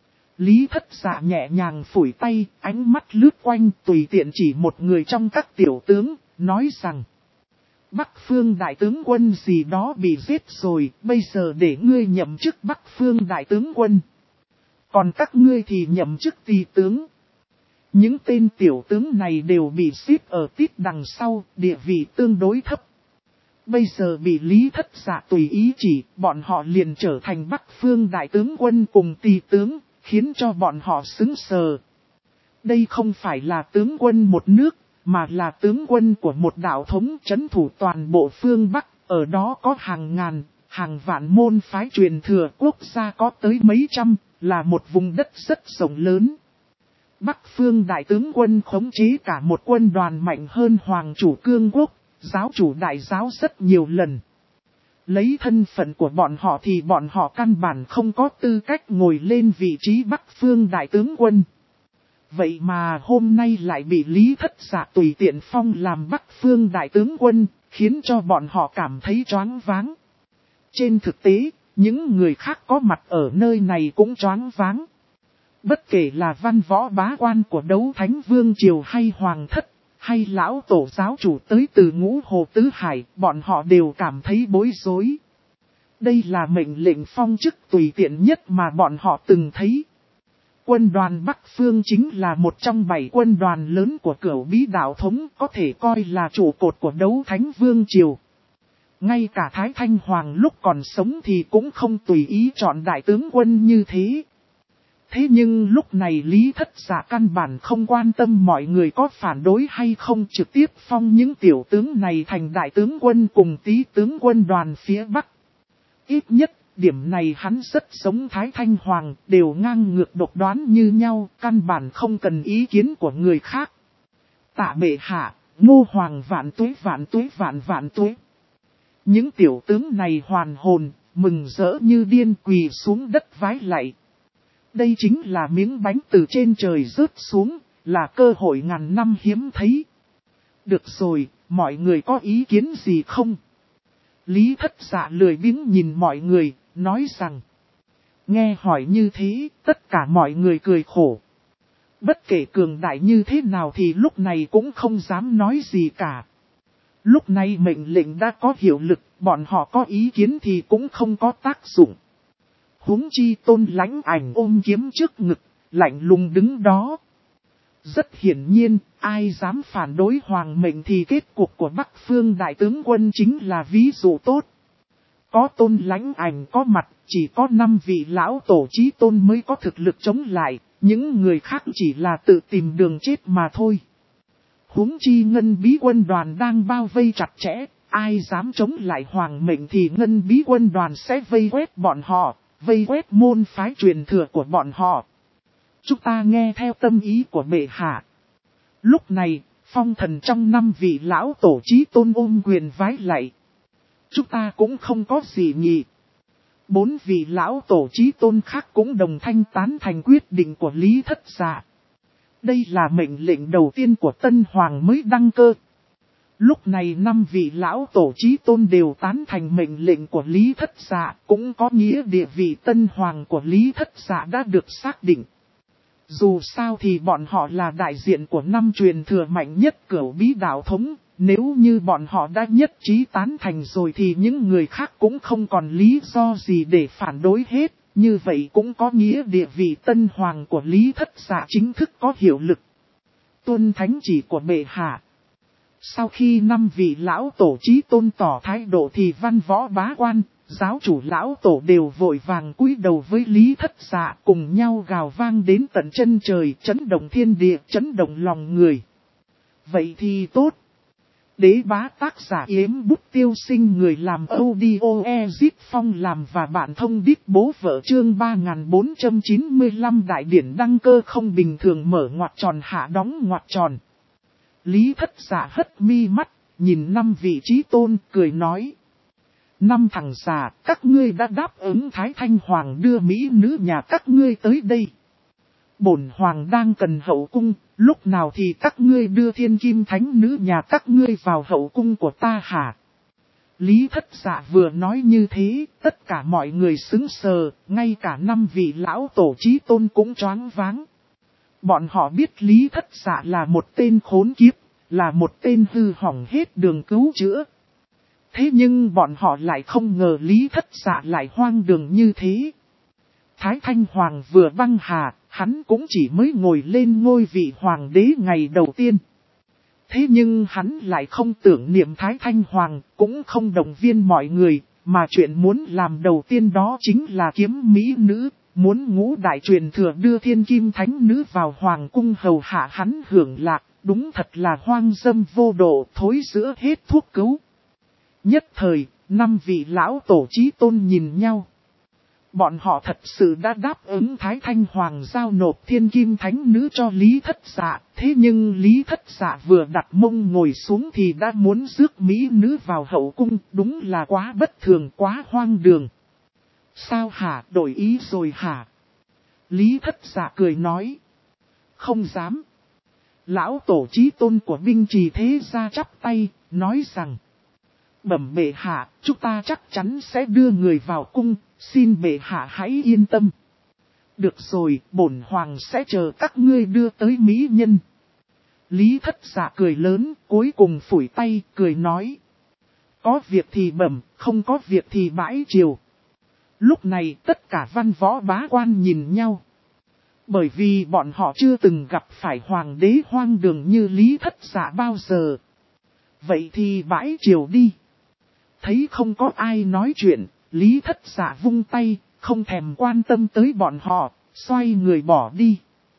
Lý Thất Dạ nhẹ nhàng phủi tay, ánh mắt lướt quanh tùy tiện chỉ một người trong các tiểu tướng, nói rằng. Bắc Phương đại tướng quân gì đó bị giết rồi, bây giờ để ngươi nhậm chức Bắc Phương đại tướng quân. Còn các ngươi thì nhậm chức tỳ tướng. Những tên tiểu tướng này đều bị xếp ở tít đằng sau, địa vị tương đối thấp. Bây giờ bị Lý Thất Dạ tùy ý chỉ, bọn họ liền trở thành Bắc Phương đại tướng quân cùng tỳ tướng, khiến cho bọn họ sững sờ. Đây không phải là tướng quân một nước, mà là tướng quân của một đạo thống trấn thủ toàn bộ phương Bắc, ở đó có hàng ngàn, hàng vạn môn phái truyền thừa, quốc gia có tới mấy trăm, là một vùng đất rất rộng lớn. Bắc Phương đại tướng quân khống chế cả một quân đoàn mạnh hơn Hoàng chủ Cương Quốc, giáo chủ đại giáo rất nhiều lần. Lấy thân phận của bọn họ thì bọn họ căn bản không có tư cách ngồi lên vị trí Bắc Phương đại tướng quân. Vậy mà hôm nay lại bị Lý Thất Dạ tùy tiện phong làm Bắc Phương đại tướng quân, khiến cho bọn họ cảm thấy choáng váng. Trên thực tế, những người khác có mặt ở nơi này cũng choáng váng. Bất kể là văn võ bá quan của Đấu Thánh Vương Triều hay Hoàng Thất, hay lão tổ giáo chủ tới từ Ngũ Hồ Tứ Hải, bọn họ đều cảm thấy bối rối. Đây là mệnh lệnh phong chức tùy tiện nhất mà bọn họ từng thấy. Quân đoàn Bắc Phương chính là một trong 7 quân đoàn lớn của Cửu Bí đạo thống, có thể coi là trụ cột của Đấu Thánh Vương Triều. Ngay cả Thái Thanh Hoàng lúc còn sống thì cũng không tùy ý chọn đại tướng quân như thế. Thế nhưng lúc này Lý Thất Dạ căn bản không quan tâm mọi người có phản đối hay không, trực tiếp phong những tiểu tướng này thành đại tướng quân cùng tý tướng quân đoàn phía Bắc. Ít nhất, điểm này hắn rất giống Thái Thanh Hoàng, đều ngang ngược độc đoán như nhau, căn bản không cần ý kiến của người khác. Tạ bệ hạ, Ngô Hoàng vạn tuế vạn tuế vạn vạn tuế. Những tiểu tướng này hoàn hồn, mừng rỡ như điên, quỳ xuống đất vái lạy. Đây chính là miếng bánh từ trên trời rớt xuống, là cơ hội ngàn năm hiếm thấy. Được rồi, mọi người có ý kiến gì không? Lý Thất Dạ lười biếng nhìn mọi người, nói rằng. Nghe hỏi như thế, tất cả mọi người cười khổ. Bất kể cường đại như thế nào thì lúc này cũng không dám nói gì cả. Lúc này mệnh lệnh đã có hiệu lực, bọn họ có ý kiến thì cũng không có tác dụng. Huống chi Tôn Lãnh Ảnh ôm kiếm trước ngực, lạnh lùng đứng đó. Rất hiển nhiên, ai dám phản đối hoàng mệnh thì kết cục của Bắc Phương đại tướng quân chính là ví dụ tốt. Có Tôn Lãnh Ảnh có mặt, chỉ có 5 vị lão tổ chí tôn mới có thực lực chống lại, những người khác chỉ là tự tìm đường chết mà thôi. Huống chi ngân bí quân đoàn đang bao vây chặt chẽ, ai dám chống lại hoàng mệnh thì ngân bí quân đoàn sẽ vây quét bọn họ, vây quét môn phái truyền thừa của bọn họ. Chúng ta nghe theo tâm ý của bệ hạ. Lúc này, phong thần trong 5 vị lão tổ chí tôn ôm quyền vái lạy. Chúng ta cũng không có gì nhỉ. 4 vị lão tổ chí tôn khác cũng đồng thanh tán thành quyết định của Lý Thất Dạ. Đây là mệnh lệnh đầu tiên của Tân Hoàng mới đăng cơ. Lúc này 5 vị lão tổ chí tôn đều tán thành mệnh lệnh của Lý Thất Dạ, cũng có nghĩa địa vị Tân Hoàng của Lý Thất Dạ đã được xác định. Dù sao thì bọn họ là đại diện của 5 truyền thừa mạnh nhất Cửu Bí đạo thống, nếu như bọn họ đã nhất trí tán thành rồi thì những người khác cũng không còn lý do gì để phản đối hết, như vậy cũng có nghĩa địa vị Tân Hoàng của Lý Thất Dạ chính thức có hiệu lực. Tuân thánh chỉ của bệ hạ. Sau khi 5 vị lão tổ chí tôn tỏ thái độ thì văn võ bá quan, giáo chủ lão tổ đều vội vàng cúi đầu với Lý Thất Dạ, cùng nhau gào vang đến tận chân trời, chấn động thiên địa, chấn động lòng người. Vậy thì tốt. Đế bá tác giả Yếm Bút Tiêu Sinh, người làm audio Ezip Phong làm và bạn thông đít bố vợ, chương 3495 đại điển đăng cơ không bình thường mở ngoặc tròn hạ đóng ngoặc tròn. Lý Thất Dạ hất mi mắt, nhìn 5 vị chí tôn, cười nói. 5 thằng già, các ngươi đã đáp ứng Thái Thanh Hoàng đưa mỹ nữ nhà các ngươi tới đây. Bổn Hoàng đang cần hậu cung, lúc nào thì các ngươi đưa thiên kim thánh nữ nhà các ngươi vào hậu cung của ta hả? Lý Thất Dạ vừa nói như thế, tất cả mọi người sững sờ, ngay cả 5 vị lão tổ chí tôn cũng choáng váng. Bọn họ biết Lý Thất Dạ là một tên khốn kiếp, là một tên hư hỏng hết đường cứu chữa. Thế nhưng bọn họ lại không ngờ Lý Thất Dạ lại hoang đường như thế. Thái Thanh Hoàng vừa băng hà, hắn cũng chỉ mới ngồi lên ngôi vị hoàng đế ngày đầu tiên. Thế nhưng hắn lại không tưởng niệm Thái Thanh Hoàng, cũng không động viên mọi người, mà chuyện muốn làm đầu tiên đó chính là kiếm mỹ nữ, muốn ngũ đại truyền thừa đưa thiên kim thánh nữ vào hoàng cung hầu hạ hắn hưởng lạc, đúng thật là hoang dâm vô độ, thối giữa hết thuốc cứu. Nhất thời, 5 vị lão tổ chí tôn nhìn nhau. Bọn họ thật sự đã đáp ứng Thái Thanh Hoàng giao nộp thiên kim thánh nữ cho Lý Thất Dạ. Thế nhưng Lý Thất Dạ vừa đặt mông ngồi xuống thì đã muốn rước mỹ nữ vào hậu cung. Đúng là quá bất thường, quá hoang đường. Sao hả, đổi ý rồi hả? Lý Thất Dạ cười nói. Không dám. Lão tổ chí tôn của binh trì thế gia chắp tay, nói rằng. Bẩm bệ hạ, chúng ta chắc chắn sẽ đưa người vào cung, xin bệ hạ hãy yên tâm. Được rồi, bổn hoàng sẽ chờ các ngươi đưa tới mỹ nhân. Lý Thất Dạ cười lớn, cuối cùng phủi tay, cười nói. Có việc thì bẩm, không có việc thì bãi triều. Lúc này tất cả văn võ bá quan nhìn nhau. Bởi vì bọn họ chưa từng gặp phải hoàng đế hoang đường như Lý Thất Dạ bao giờ. Vậy thì bãi triều đi. Thấy không có ai nói chuyện, Lý Thất Dạ vung tay, không thèm quan tâm tới bọn họ, xoay người bỏ đi.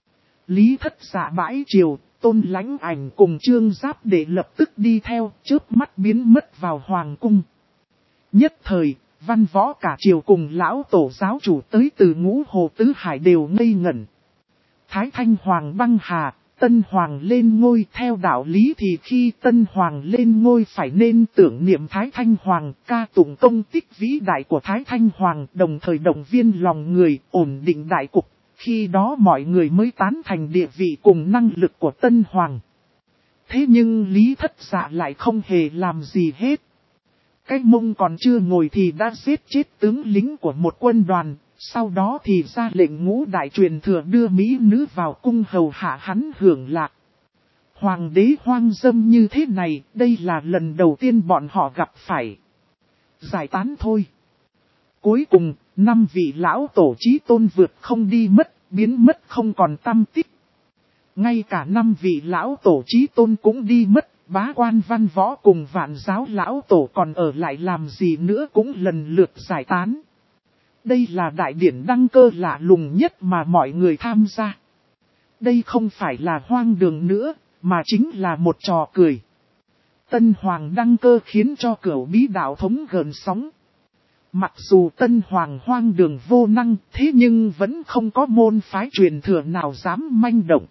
Lý Thất Dạ bãi triều, Tôn Lãnh Ảnh cùng Trương Giáp để lập tức đi theo, chớp mắt biến mất vào hoàng cung. Nhất thời, văn võ cả triều cùng lão tổ giáo chủ tới từ Ngũ Hồ Tứ Hải đều ngây ngẩn. Thái Thanh Hoàng băng hà, Tân Hoàng lên ngôi, theo đạo lý thì khi Tân Hoàng lên ngôi phải nên tưởng niệm Thái Thanh Hoàng, ca tụng công tích vĩ đại của Thái Thanh Hoàng, đồng thời động viên lòng người, ổn định đại cục, khi đó mọi người mới tán thành địa vị cùng năng lực của Tân Hoàng. Thế nhưng Lý Thất Dạ lại không hề làm gì hết. Cái mông còn chưa ngồi thì đã giết chết tướng lính của một quân đoàn. Sau đó thì ra lệnh ngũ đại truyền thừa đưa mỹ nữ vào cung hầu hạ hắn hưởng lạc. Hoàng đế hoang dâm như thế này, đây là lần đầu tiên bọn họ gặp phải. Giải tán thôi. Cuối cùng, 5 vị lão tổ chí tôn vượt không đi mất, biến mất không còn tăm tích. Ngay cả 5 vị lão tổ chí tôn cũng đi mất, bá quan văn võ cùng vạn giáo lão tổ còn ở lại làm gì nữa cũng lần lượt giải tán. Đây là đại điển đăng cơ lạ lùng nhất mà mọi người tham gia. Đây không phải là hoang đường nữa, mà chính là một trò cười. Tân Hoàng đăng cơ khiến cho Cửu Bí đạo thống gợn sóng. Mặc dù Tân Hoàng hoang đường vô năng, thế nhưng vẫn không có môn phái truyền thừa nào dám manh động.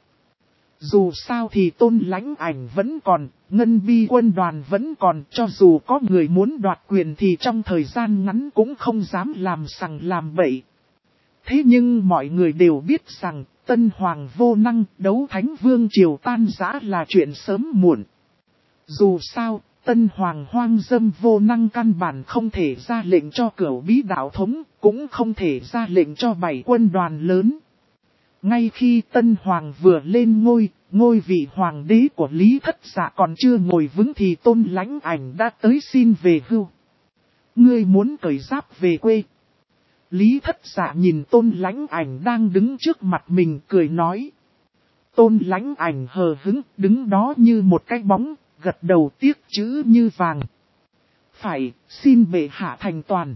Dù sao thì Tôn Lãnh Ảnh vẫn còn, Ngân Bi quân đoàn vẫn còn, cho dù có người muốn đoạt quyền thì trong thời gian ngắn cũng không dám làm sằng làm bậy. Thế nhưng mọi người đều biết rằng, Tân Hoàng vô năng, đấu Thánh Vương triều tan rã là chuyện sớm muộn. Dù sao, Tân Hoàng hoang dâm vô năng căn bản không thể ra lệnh cho Cửu Bí đạo thống, cũng không thể ra lệnh cho 7 quân đoàn lớn. Ngay khi Tân Hoàng vừa lên ngôi vị hoàng đế của Lý Thất Dạ còn chưa ngồi vững thì Tôn Lãnh Ảnh đã tới xin về hưu. Ngươi muốn cởi giáp về quê. Lý Thất Dạ nhìn Tôn Lãnh Ảnh đang đứng trước mặt mình cười nói. Tôn Lãnh Ảnh hờ hững đứng đó như một cái bóng, gật đầu tiếc chữ như vàng. Phải, xin bệ hạ thành toàn.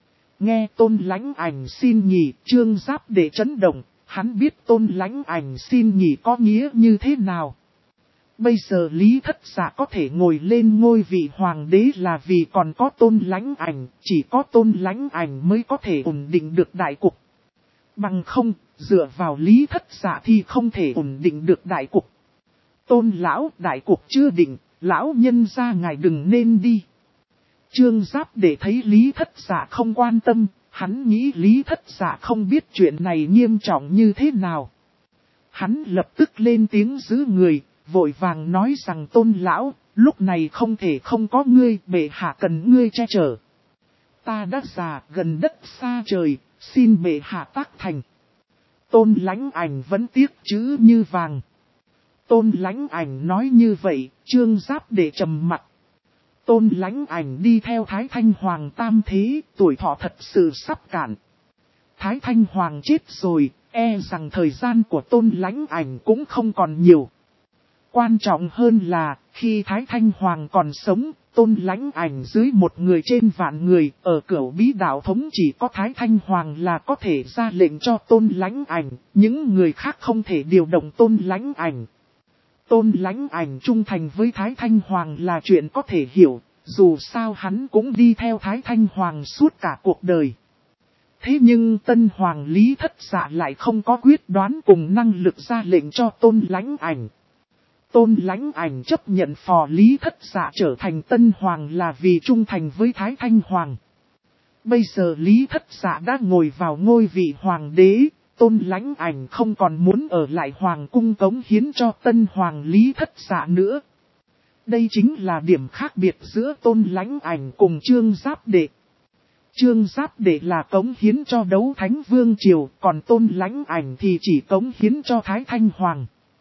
Nghe Tôn Lãnh Ảnh xin nghỉ, Trương Giáp Đệ chấn động, hắn biết Tôn Lãnh Ảnh xin nghỉ có nghĩa như thế nào. Bây giờ Lý Thất Dạ có thể ngồi lên ngôi vị hoàng đế là vì còn có Tôn Lãnh Ảnh, chỉ có Tôn Lãnh Ảnh mới có thể ổn định được đại cục. Bằng không, dựa vào Lý Thất Dạ thì không thể ổn định được đại cục. Tôn lão, đại cục chưa định, lão nhân ra ngài đừng nên đi. Trương Giáp Đệ thấy Lý Thất Dạ không quan tâm, hắn nghĩ Lý Thất Dạ không biết chuyện này nghiêm trọng như thế nào. Hắn lập tức lên tiếng giữ người, vội vàng nói rằng Tôn lão, lúc này không thể không có ngươi, bệ hạ cần ngươi che chở. Ta đã già gần đất xa trời, xin bệ hạ tác thành. Tôn Lãnh Ảnh vẫn tiếc chữ như vàng. Tôn Lãnh Ảnh nói như vậy, Trương Giáp Đệ trầm mặt. Tôn Lãnh Ảnh đi theo Thái Thanh Hoàng tam thế, tuổi thọ thật sự sắp cạn. Thái Thanh Hoàng chết rồi, e rằng thời gian của Tôn Lãnh Ảnh cũng không còn nhiều. Quan trọng hơn là, khi Thái Thanh Hoàng còn sống, Tôn Lãnh Ảnh dưới một người trên vạn người, ở Cửu Bí đạo thống chỉ có Thái Thanh Hoàng là có thể ra lệnh cho Tôn Lãnh Ảnh, những người khác không thể điều động Tôn Lãnh Ảnh. Tôn Lãnh Ảnh trung thành với Thái Thanh Hoàng là chuyện có thể hiểu, dù sao hắn cũng đi theo Thái Thanh Hoàng suốt cả cuộc đời. Thế nhưng Tân Hoàng Lý Thất Dạ lại không có quyết đoán cùng năng lực ra lệnh cho Tôn Lãnh Ảnh. Tôn Lãnh Ảnh chấp nhận phò Lý Thất Dạ trở thành Tân Hoàng là vì trung thành với Thái Thanh Hoàng. Bây giờ Lý Thất Dạ đã ngồi vào ngôi vị hoàng đế, Tôn Lãnh Ảnh không còn muốn ở lại hoàng cung cống hiến cho Tân Hoàng Lý Thất Dạ nữa. Đây chính là điểm khác biệt giữa Tôn Lãnh Ảnh cùng Trương Giáp Đệ. Trương Giáp Đệ là cống hiến cho đấu Thánh Vương triều, còn Tôn Lãnh Ảnh thì chỉ cống hiến cho Thái Thanh Hoàng.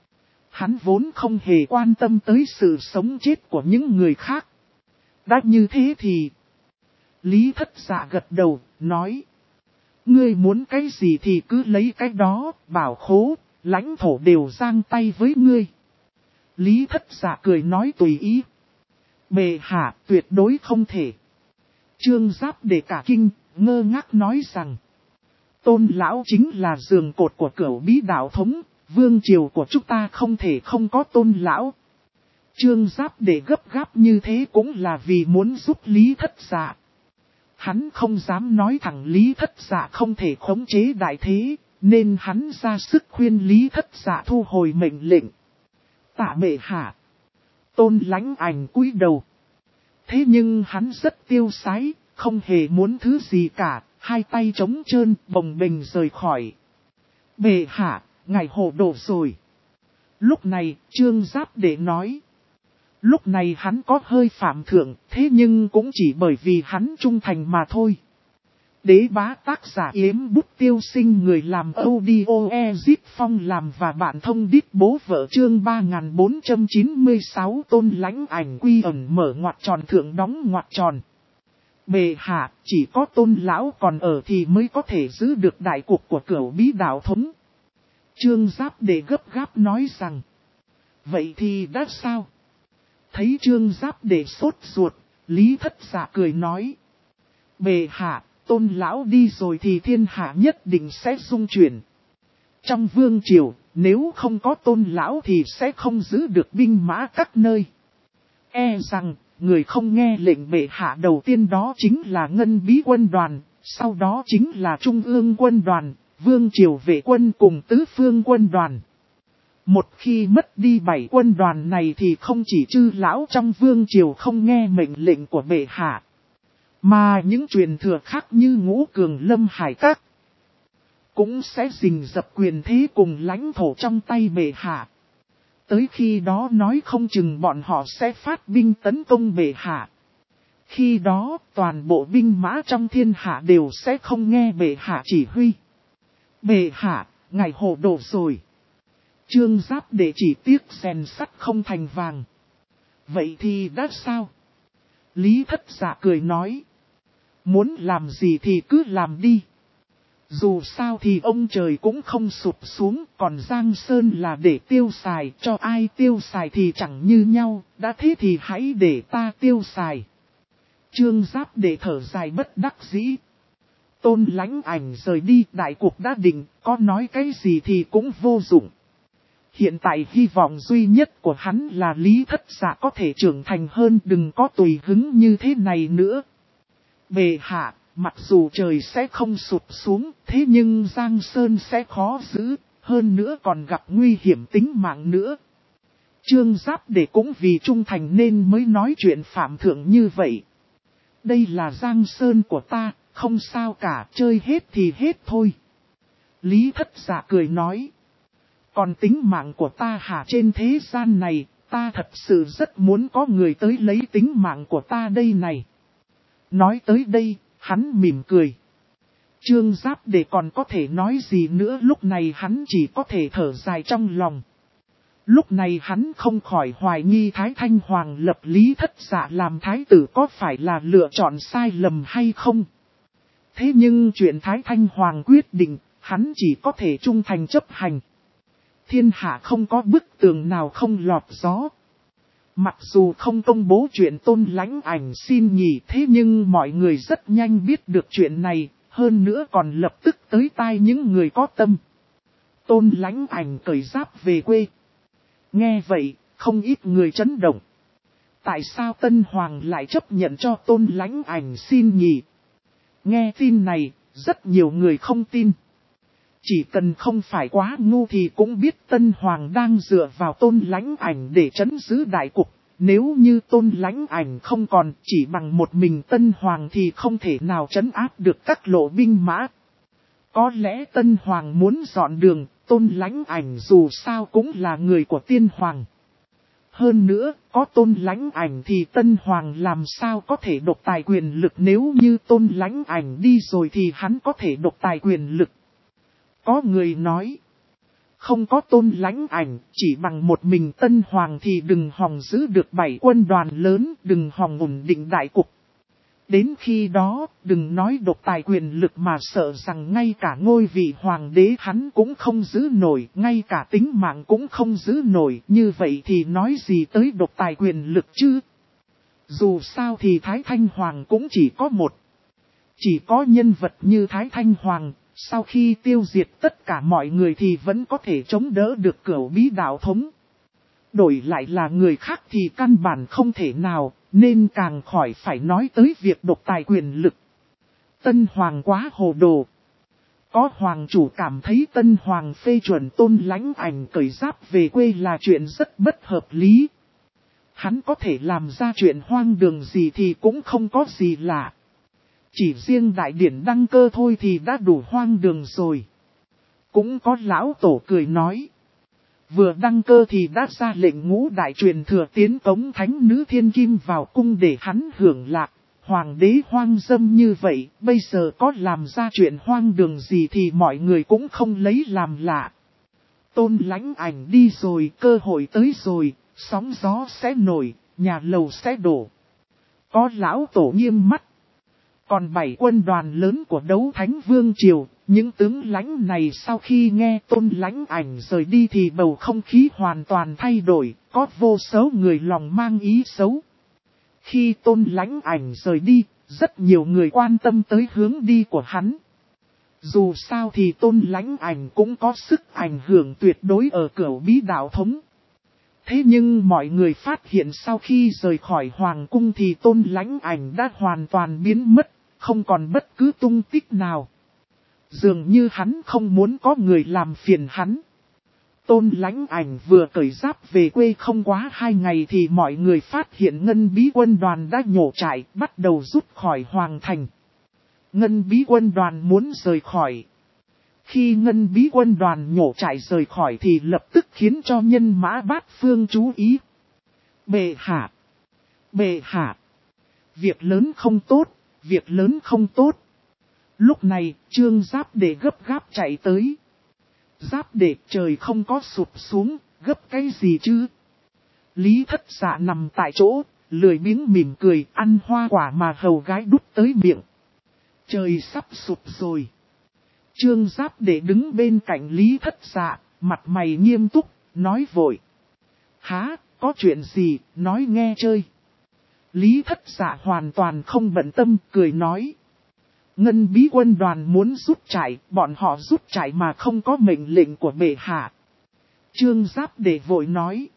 Hắn vốn không hề quan tâm tới sự sống chết của những người khác. Đã như thế thì... Lý Thất Dạ gật đầu, nói. Ngươi muốn cái gì thì cứ lấy cái đó, bảo khố, lãnh thổ đều giang tay với ngươi. Lý Thất Dạ cười nói tùy ý. Bệ hạ tuyệt đối không thể. Trương Giáp Đệ cả kinh, ngơ ngác nói rằng. Tôn lão chính là giường cột của Cửu Bí đạo thống, vương triều của chúng ta không thể không có Tôn lão. Trương Giáp Đệ gấp gáp như thế cũng là vì muốn giúp Lý Thất Dạ. Hắn không dám nói thẳng Lý Thất Dạ không thể khống chế đại thế, nên hắn ra sức khuyên Lý Thất Dạ thu hồi mệnh lệnh. Tạ bệ hạ. Tôn Lãnh Ảnh cúi đầu. Thế nhưng hắn rất tiêu sái, không hề muốn thứ gì cả, hai tay trống trơn bồng bềnh rời khỏi. Bệ hạ, ngài hồ đồ rồi. Lúc này, Trương Giáp Đệ nói. Lúc này hắn có hơi phạm thượng, thế nhưng cũng chỉ bởi vì hắn trung thành mà thôi. Đế bá tác giả Yếm Bút Tiêu Sinh, người làm audio Ezip Phong làm và bạn thông đít bố vợ, chương 3496 Tôn Lãnh Ảnh quy ẩn mở ngoặc tròn thượng đóng ngoặc tròn. Bệ hạ, chỉ có Tôn lão còn ở thì mới có thể giữ được đại cục của Cửu Bí đạo thống. Trương Giáp Đệ gấp gáp nói rằng. Vậy thì đã sao? Thấy Trương Giáp Đệ sốt ruột, Lý Thất Dạ cười nói. Bệ hạ, Tôn lão đi rồi thì thiên hạ nhất định sẽ rung chuyển. Trong vương triều, nếu không có Tôn lão thì sẽ không giữ được binh mã các nơi. E rằng, người không nghe lệnh bệ hạ đầu tiên đó chính là Ngân Bí quân đoàn, sau đó chính là Trung ương quân đoàn, vương triều vệ quân cùng tứ phương quân đoàn. Một khi mất đi 7 quân đoàn này thì không chỉ chư lão trong vương triều không nghe mệnh lệnh của bệ hạ, mà những truyền thừa khác như Ngũ Cường Lâm Hải Các cũng sẽ rình rập quyền thế cùng lãnh thổ trong tay bệ hạ. Tới khi đó nói không chừng bọn họ sẽ phát binh tấn công bệ hạ. Khi đó toàn bộ binh mã trong thiên hạ đều sẽ không nghe bệ hạ chỉ huy. Bệ hạ, ngài hồ đồ rồi. Trương Giáp Đệ chỉ tiếc rèn sắt không thành vàng. Vậy thì đã sao? Lý Thất Dạ cười nói. Muốn làm gì thì cứ làm đi. Dù sao thì ông trời cũng không sụp xuống, còn Giang Sơn là để tiêu xài, cho ai tiêu xài thì chẳng như nhau, đã thế thì hãy để ta tiêu xài. Trương Giáp Đệ thở dài bất đắc dĩ. Tôn Lãnh Ảnh rời đi, đại cuộc đã định, có nói cái gì thì cũng vô dụng. Hiện tại hy vọng duy nhất của hắn là Lý Thất Dạ có thể trưởng thành hơn, đừng có tùy hứng như thế này nữa. Bệ hạ, mặc dù trời sẽ không sụp xuống, thế nhưng Giang Sơn sẽ khó giữ, hơn nữa còn gặp nguy hiểm tính mạng nữa. Trương Giáp Đệ cũng vì trung thành nên mới nói chuyện phạm thượng như vậy. Đây là Giang Sơn của ta, không sao cả, chơi hết thì hết thôi. Lý Thất Dạ cười nói. Còn tính mạng của ta hả, trên thế gian này, ta thật sự rất muốn có người tới lấy tính mạng của ta đây này. Nói tới đây, hắn mỉm cười. Trương Giáp Đệ còn có thể nói gì nữa, lúc này hắn chỉ có thể thở dài trong lòng. Lúc này hắn không khỏi hoài nghi Thái Thanh Hoàng lập Lý Thất Dạ làm thái tử có phải là lựa chọn sai lầm hay không. Thế nhưng chuyện Thái Thanh Hoàng quyết định, hắn chỉ có thể trung thành chấp hành. Thiên hạ không có bức tường nào không lọt gió. Mặc dù không công bố chuyện Tôn Lãnh Ảnh xin nghỉ, thế nhưng mọi người rất nhanh biết được chuyện này, hơn nữa còn lập tức tới tai những người có tâm. Tôn Lãnh Ảnh cởi giáp về quê. Nghe vậy, không ít người chấn động. Tại sao Tân Hoàng lại chấp nhận cho Tôn Lãnh Ảnh xin nghỉ? Nghe tin này, rất nhiều người không tin. Chỉ cần không phải quá ngu thì cũng biết Tân Hoàng đang dựa vào Tôn Lãnh Ảnh để trấn giữ đại cục. Nếu như Tôn Lãnh Ảnh không còn, chỉ bằng một mình Tân Hoàng thì không thể nào trấn áp được các lộ binh mã. Có lẽ Tân Hoàng muốn dọn đường, Tôn Lãnh Ảnh dù sao cũng là người của Tiên Hoàng. Hơn nữa, có Tôn Lãnh Ảnh thì Tân Hoàng làm sao có thể độc tài quyền lực, nếu như Tôn Lãnh Ảnh đi rồi thì hắn có thể độc tài quyền lực. Có người nói, không có Tôn Lãnh Ảnh, chỉ bằng một mình Tân Hoàng thì đừng hòng giữ được 7 quân đoàn lớn, đừng hòng ổn định đại cục. Đến khi đó, đừng nói độc tài quyền lực mà sợ rằng ngay cả ngôi vị hoàng đế hắn cũng không giữ nổi, ngay cả tính mạng cũng không giữ nổi, như vậy thì nói gì tới độc tài quyền lực chứ? Dù sao thì Thái Thanh Hoàng cũng chỉ có một. Chỉ có nhân vật như Thái Thanh Hoàng, sau khi tiêu diệt tất cả mọi người thì vẫn có thể chống đỡ được Cửu Bí đạo thống. Đổi lại là người khác thì căn bản không thể nào, nên càng khỏi phải nói tới việc độc tài quyền lực. Tân Hoàng quá hồ đồ. Có hoàng chủ cảm thấy Tân Hoàng phê chuẩn Tôn Lãnh Ảnh cởi giáp về quê là chuyện rất bất hợp lý. Hắn có thể làm ra chuyện hoang đường gì thì cũng không có gì lạ. Chỉ riêng đại điển đăng cơ thôi thì đã đủ hoang đường rồi. Cũng có lão tổ cười nói. Vừa đăng cơ thì đã ra lệnh ngũ đại truyền thừa tiến cống thánh nữ thiên kim vào cung để hắn hưởng lạc. Hoàng đế hoang dâm như vậy, bây giờ có làm ra chuyện hoang đường gì thì mọi người cũng không lấy làm lạ. Tôn Lãnh Ảnh đi rồi, cơ hội tới rồi, sóng gió sẽ nổi, nhà lầu sẽ đổ. Có lão tổ nghiêm mắt. Còn 7 quân đoàn lớn của Đấu Thánh Vương Triều, những tướng lãnh này sau khi nghe Tôn Lãnh Ảnh rời đi thì bầu không khí hoàn toàn thay đổi, có vô số người lòng mang ý xấu. Khi Tôn Lãnh Ảnh rời đi, rất nhiều người quan tâm tới hướng đi của hắn. Dù sao thì Tôn Lãnh Ảnh cũng có sức ảnh hưởng tuyệt đối ở Cửu Bí đạo thống. Thế nhưng mọi người phát hiện sau khi rời khỏi Hoàng cung thì Tôn Lãnh Ảnh đã hoàn toàn biến mất, không còn bất cứ tung tích nào. Dường như hắn không muốn có người làm phiền hắn. Tôn Lãnh Ảnh vừa cởi giáp về quê không quá 2 ngày thì mọi người phát hiện Ngân Bí quân đoàn đã nhổ trại, bắt đầu rút khỏi Hoàng thành. Ngân Bí quân đoàn muốn rời khỏi. Khi Ngân Bí quân đoàn nhổ trại rời khỏi thì lập tức khiến cho nhân mã bát phương chú ý. Bệ hạ! Bệ hạ! Việc lớn không tốt, việc lớn không tốt. Lúc này, Trương Giáp Đệ gấp gáp chạy tới. Giáp Đệ, trời không có sụp xuống, gấp cái gì chứ? Lý Thất Dạ nằm tại chỗ, lười biếng mỉm cười, ăn hoa quả mà hầu gái đút tới miệng. Trời sắp sụp rồi. Trương Giáp Đệ đứng bên cạnh Lý Thất Dạ, mặt mày nghiêm túc, nói vội. Hả, có chuyện gì, nói nghe chơi. Lý Thất Dạ hoàn toàn không bận tâm, cười nói. Ngân Bí quân đoàn muốn rút chạy, bọn họ rút chạy mà không có mệnh lệnh của bệ hạ. Trương Giáp Đệ vội nói.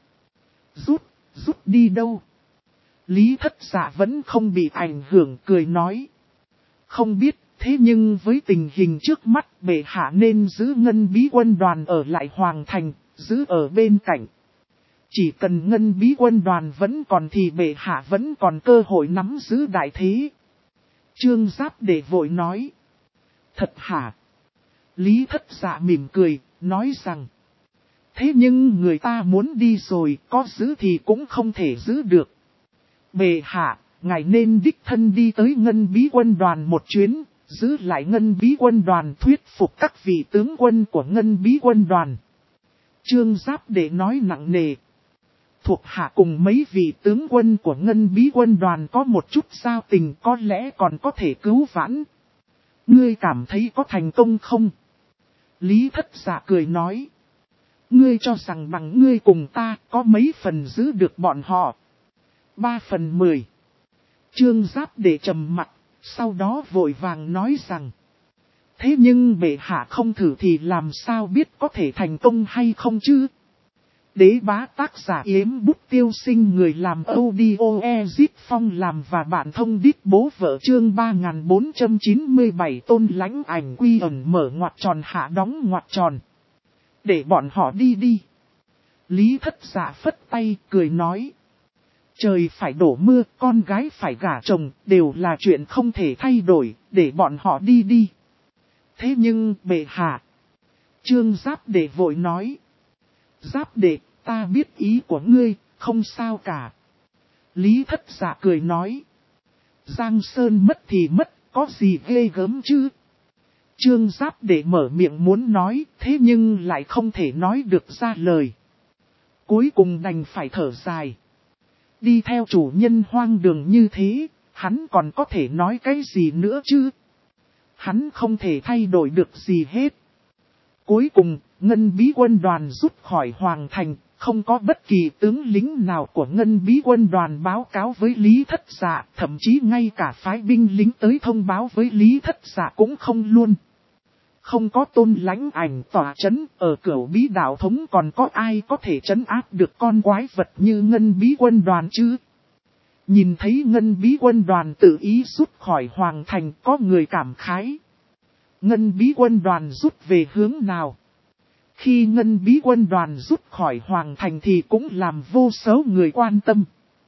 Rút đi đâu? Lý Thất Dạ vẫn không bị ảnh hưởng, cười nói. Không biết, thế nhưng với tình hình trước mắt bệ hạ nên giữ Ngân Bí quân đoàn ở lại Hoàng thành, giữ ở bên cạnh. Chỉ cần Ngân Bí quân đoàn vẫn còn thì bệ hạ vẫn còn cơ hội nắm giữ đại thế. Trương Giáp Đệ vội nói. Thật hả? Lý Thất Dạ mỉm cười, nói rằng. Thế nhưng người ta muốn đi rồi, có giữ thì cũng không thể giữ được. Bệ hạ, ngài nên đích thân đi tới Ngân Bí quân đoàn một chuyến, giữ lại Ngân Bí quân đoàn, thuyết phục các vị tướng quân của Ngân Bí quân đoàn. Trương Giáp Đệ nói nặng nề. Thuộc hạ cùng mấy vị tướng quân của Ngân Bí quân đoàn có một chút giao tình, có lẽ còn có thể cứu vãn. Ngươi cảm thấy có thành công không? Lý Thất Dạ cười nói. Ngươi cho rằng bằng ngươi cùng ta có mấy phần giữ được bọn họ? 3/10. Trương Giáp Đệ trầm mặt, sau đó vội vàng nói rằng. Thế nhưng bệ hạ không thử thì làm sao biết có thể thành công hay không chứ? Đế Bá tác giả Yếm Bút Tiêu Sinh, người làm audio Ezip Phong làm và bạn thông đít bố vợ, chương 3497 Tôn Lãnh Ảnh quy ẩn mở ngoặc tròn hạ đóng ngoặc tròn. Để bọn họ đi đi. Lý Thất Dạ phất tay cười nói. Trời phải đổ mưa, con gái phải gả chồng, đều là chuyện không thể thay đổi, để bọn họ đi đi. Thế nhưng bệ hạ. Trương Giáp Đệ vội nói. Giáp Đệ, ta biết ý của ngươi, không sao cả. Lý Thất Dạ cười nói. Giang Sơn mất thì mất, có gì ghê gớm chứ? Trương Giáp Đệ mở miệng muốn nói, thế nhưng lại không thể nói được ra lời. Cuối cùng đành phải thở dài. Đi theo chủ nhân hoang đường như thế, hắn còn có thể nói cái gì nữa chứ? Hắn không thể thay đổi được gì hết. Cuối cùng, Ngân Bí quân đoàn rút khỏi Hoàng thành, không có bất kỳ tướng lính nào của Ngân Bí quân đoàn báo cáo với Lý Thất Dạ, thậm chí ngay cả phái binh lính tới thông báo với Lý Thất Dạ cũng không luôn. Không có Tôn Lãnh Ảnh tỏa chấn, ở Cửu Bí đạo thống còn có ai có thể trấn áp được con quái vật như Ngân Bí quân đoàn chứ? Nhìn thấy Ngân Bí quân đoàn tự ý rút khỏi Hoàng thành, có người cảm khái. Ngân Bí quân đoàn rút về hướng nào? Khi Ngân Bí quân đoàn rút khỏi Hoàng thành thì cũng làm vô số người quan tâm.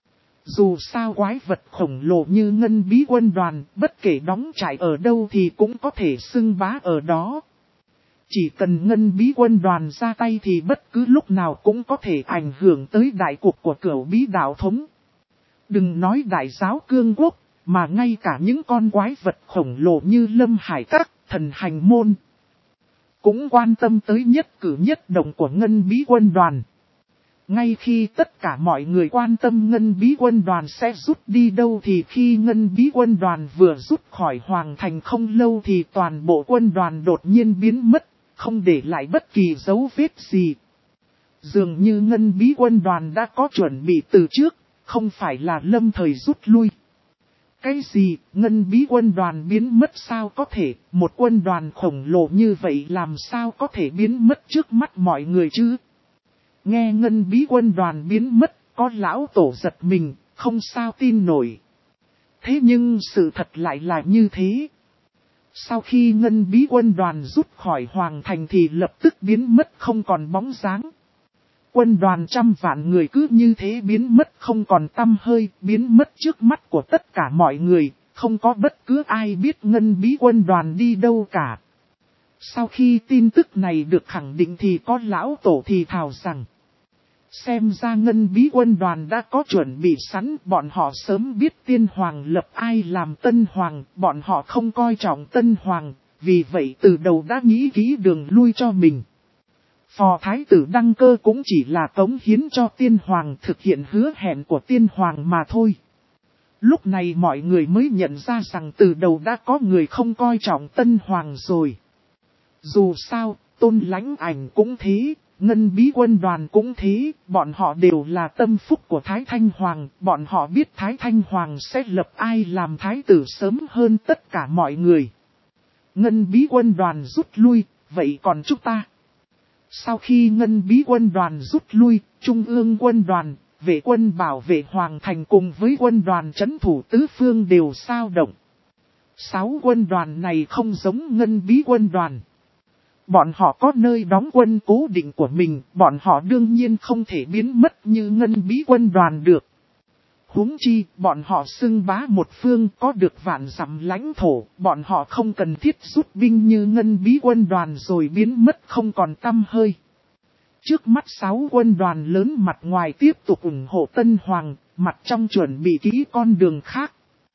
Dù sao quái vật khổng lồ như Ngân Bí quân đoàn, bất kể đóng trại ở đâu thì cũng có thể xưng bá ở đó. Chỉ cần Ngân Bí quân đoàn ra tay thì bất cứ lúc nào cũng có thể ảnh hưởng tới đại cục của Cửu Bí đạo thống. Đừng nói đại giáo cương quốc, mà ngay cả những con quái vật khổng lồ như Lâm Hải Các, Thần Hành Môn cũng quan tâm tới nhất cử nhất động của Ngân Bí quân đoàn. Ngay khi tất cả mọi người quan tâm Ngân Bí quân đoàn sẽ rút đi đâu thì khi Ngân Bí quân đoàn vừa rút khỏi Hoàng thành không lâu thì toàn bộ quân đoàn đột nhiên biến mất, không để lại bất kỳ dấu vết gì. Dường như Ngân Bí quân đoàn đã có chuẩn bị từ trước, không phải là lâm thời rút lui. Cái gì, ngân bí quân đoàn biến mất sao có thể, một quân đoàn khổng lồ như vậy làm sao có thể biến mất trước mắt mọi người chứ? Nghe ngân bí quân đoàn biến mất, có lão tổ giật mình, không sao tin nổi. Thế nhưng sự thật lại là như thế. Sau khi ngân bí quân đoàn rút khỏi Hoàng Thành thì lập tức biến mất không còn bóng dáng. Quân đoàn trăm vạn người cứ như thế biến mất không còn tăm hơi, biến mất trước mắt của tất cả mọi người, không có bất cứ ai biết ngân bí quân đoàn đi đâu cả. Sau khi tin tức này được khẳng định thì có lão tổ thì thào rằng, xem ra ngân bí quân đoàn đã có chuẩn bị sẵn, bọn họ sớm biết tiên hoàng lập ai làm tân hoàng, bọn họ không coi trọng tân hoàng, vì vậy từ đầu đã nghĩ kỹ đường lui cho mình. Phò thái tử đăng cơ cũng chỉ là cống hiến cho tiên hoàng thực hiện hứa hẹn của tiên hoàng mà thôi. Lúc này mọi người mới nhận ra rằng từ đầu đã có người không coi trọng tân hoàng rồi. Dù sao, Tôn Lãnh Ảnh cũng thế, ngân bí quân đoàn cũng thế, bọn họ đều là tâm phúc của Thái Thanh Hoàng, bọn họ biết Thái Thanh Hoàng sẽ lập ai làm thái tử sớm hơn tất cả mọi người. Ngân bí quân đoàn rút lui, vậy còn chúng ta? Sau khi ngân bí quân đoàn rút lui, Trung ương quân đoàn, vệ quân bảo vệ Hoàng Thành cùng với quân đoàn trấn thủ tứ phương đều sao động. 6 quân đoàn này không giống ngân bí quân đoàn. Bọn họ có nơi đóng quân cố định của mình, bọn họ đương nhiên không thể biến mất như ngân bí quân đoàn được. Huống chi, bọn họ xưng bá một phương có được vạn dặm lãnh thổ, bọn họ không cần thiết rút binh như ngân bí quân đoàn rồi biến mất không còn tăm hơi. Trước mắt 6 quân đoàn lớn mặt ngoài tiếp tục ủng hộ Tân Hoàng, mặt trong chuẩn bị kỹ con đường khác.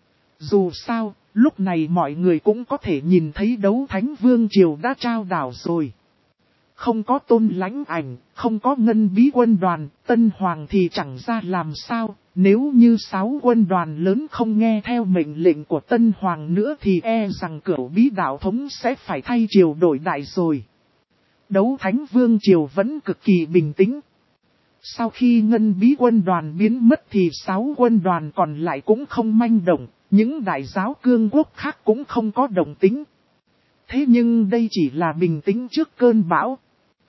Dù sao, lúc này mọi người cũng có thể nhìn thấy đấu Thánh Vương Triều đã trao đảo rồi. Không có Tôn Lãnh Ảnh, không có ngân bí quân đoàn, Tân Hoàng thì chẳng ra làm sao. Nếu như 6 quân đoàn lớn không nghe theo mệnh lệnh của Tân Hoàng nữa thì e rằng Cửu Bí Đạo Thống sẽ phải thay triều đổi đại rồi. Đấu Thánh Vương Triều vẫn cực kỳ bình tĩnh. Sau khi ngân bí quân đoàn biến mất thì 6 quân đoàn còn lại cũng không manh động, những đại giáo cương quốc khác cũng không có động tĩnh. Thế nhưng đây chỉ là bình tĩnh trước cơn bão.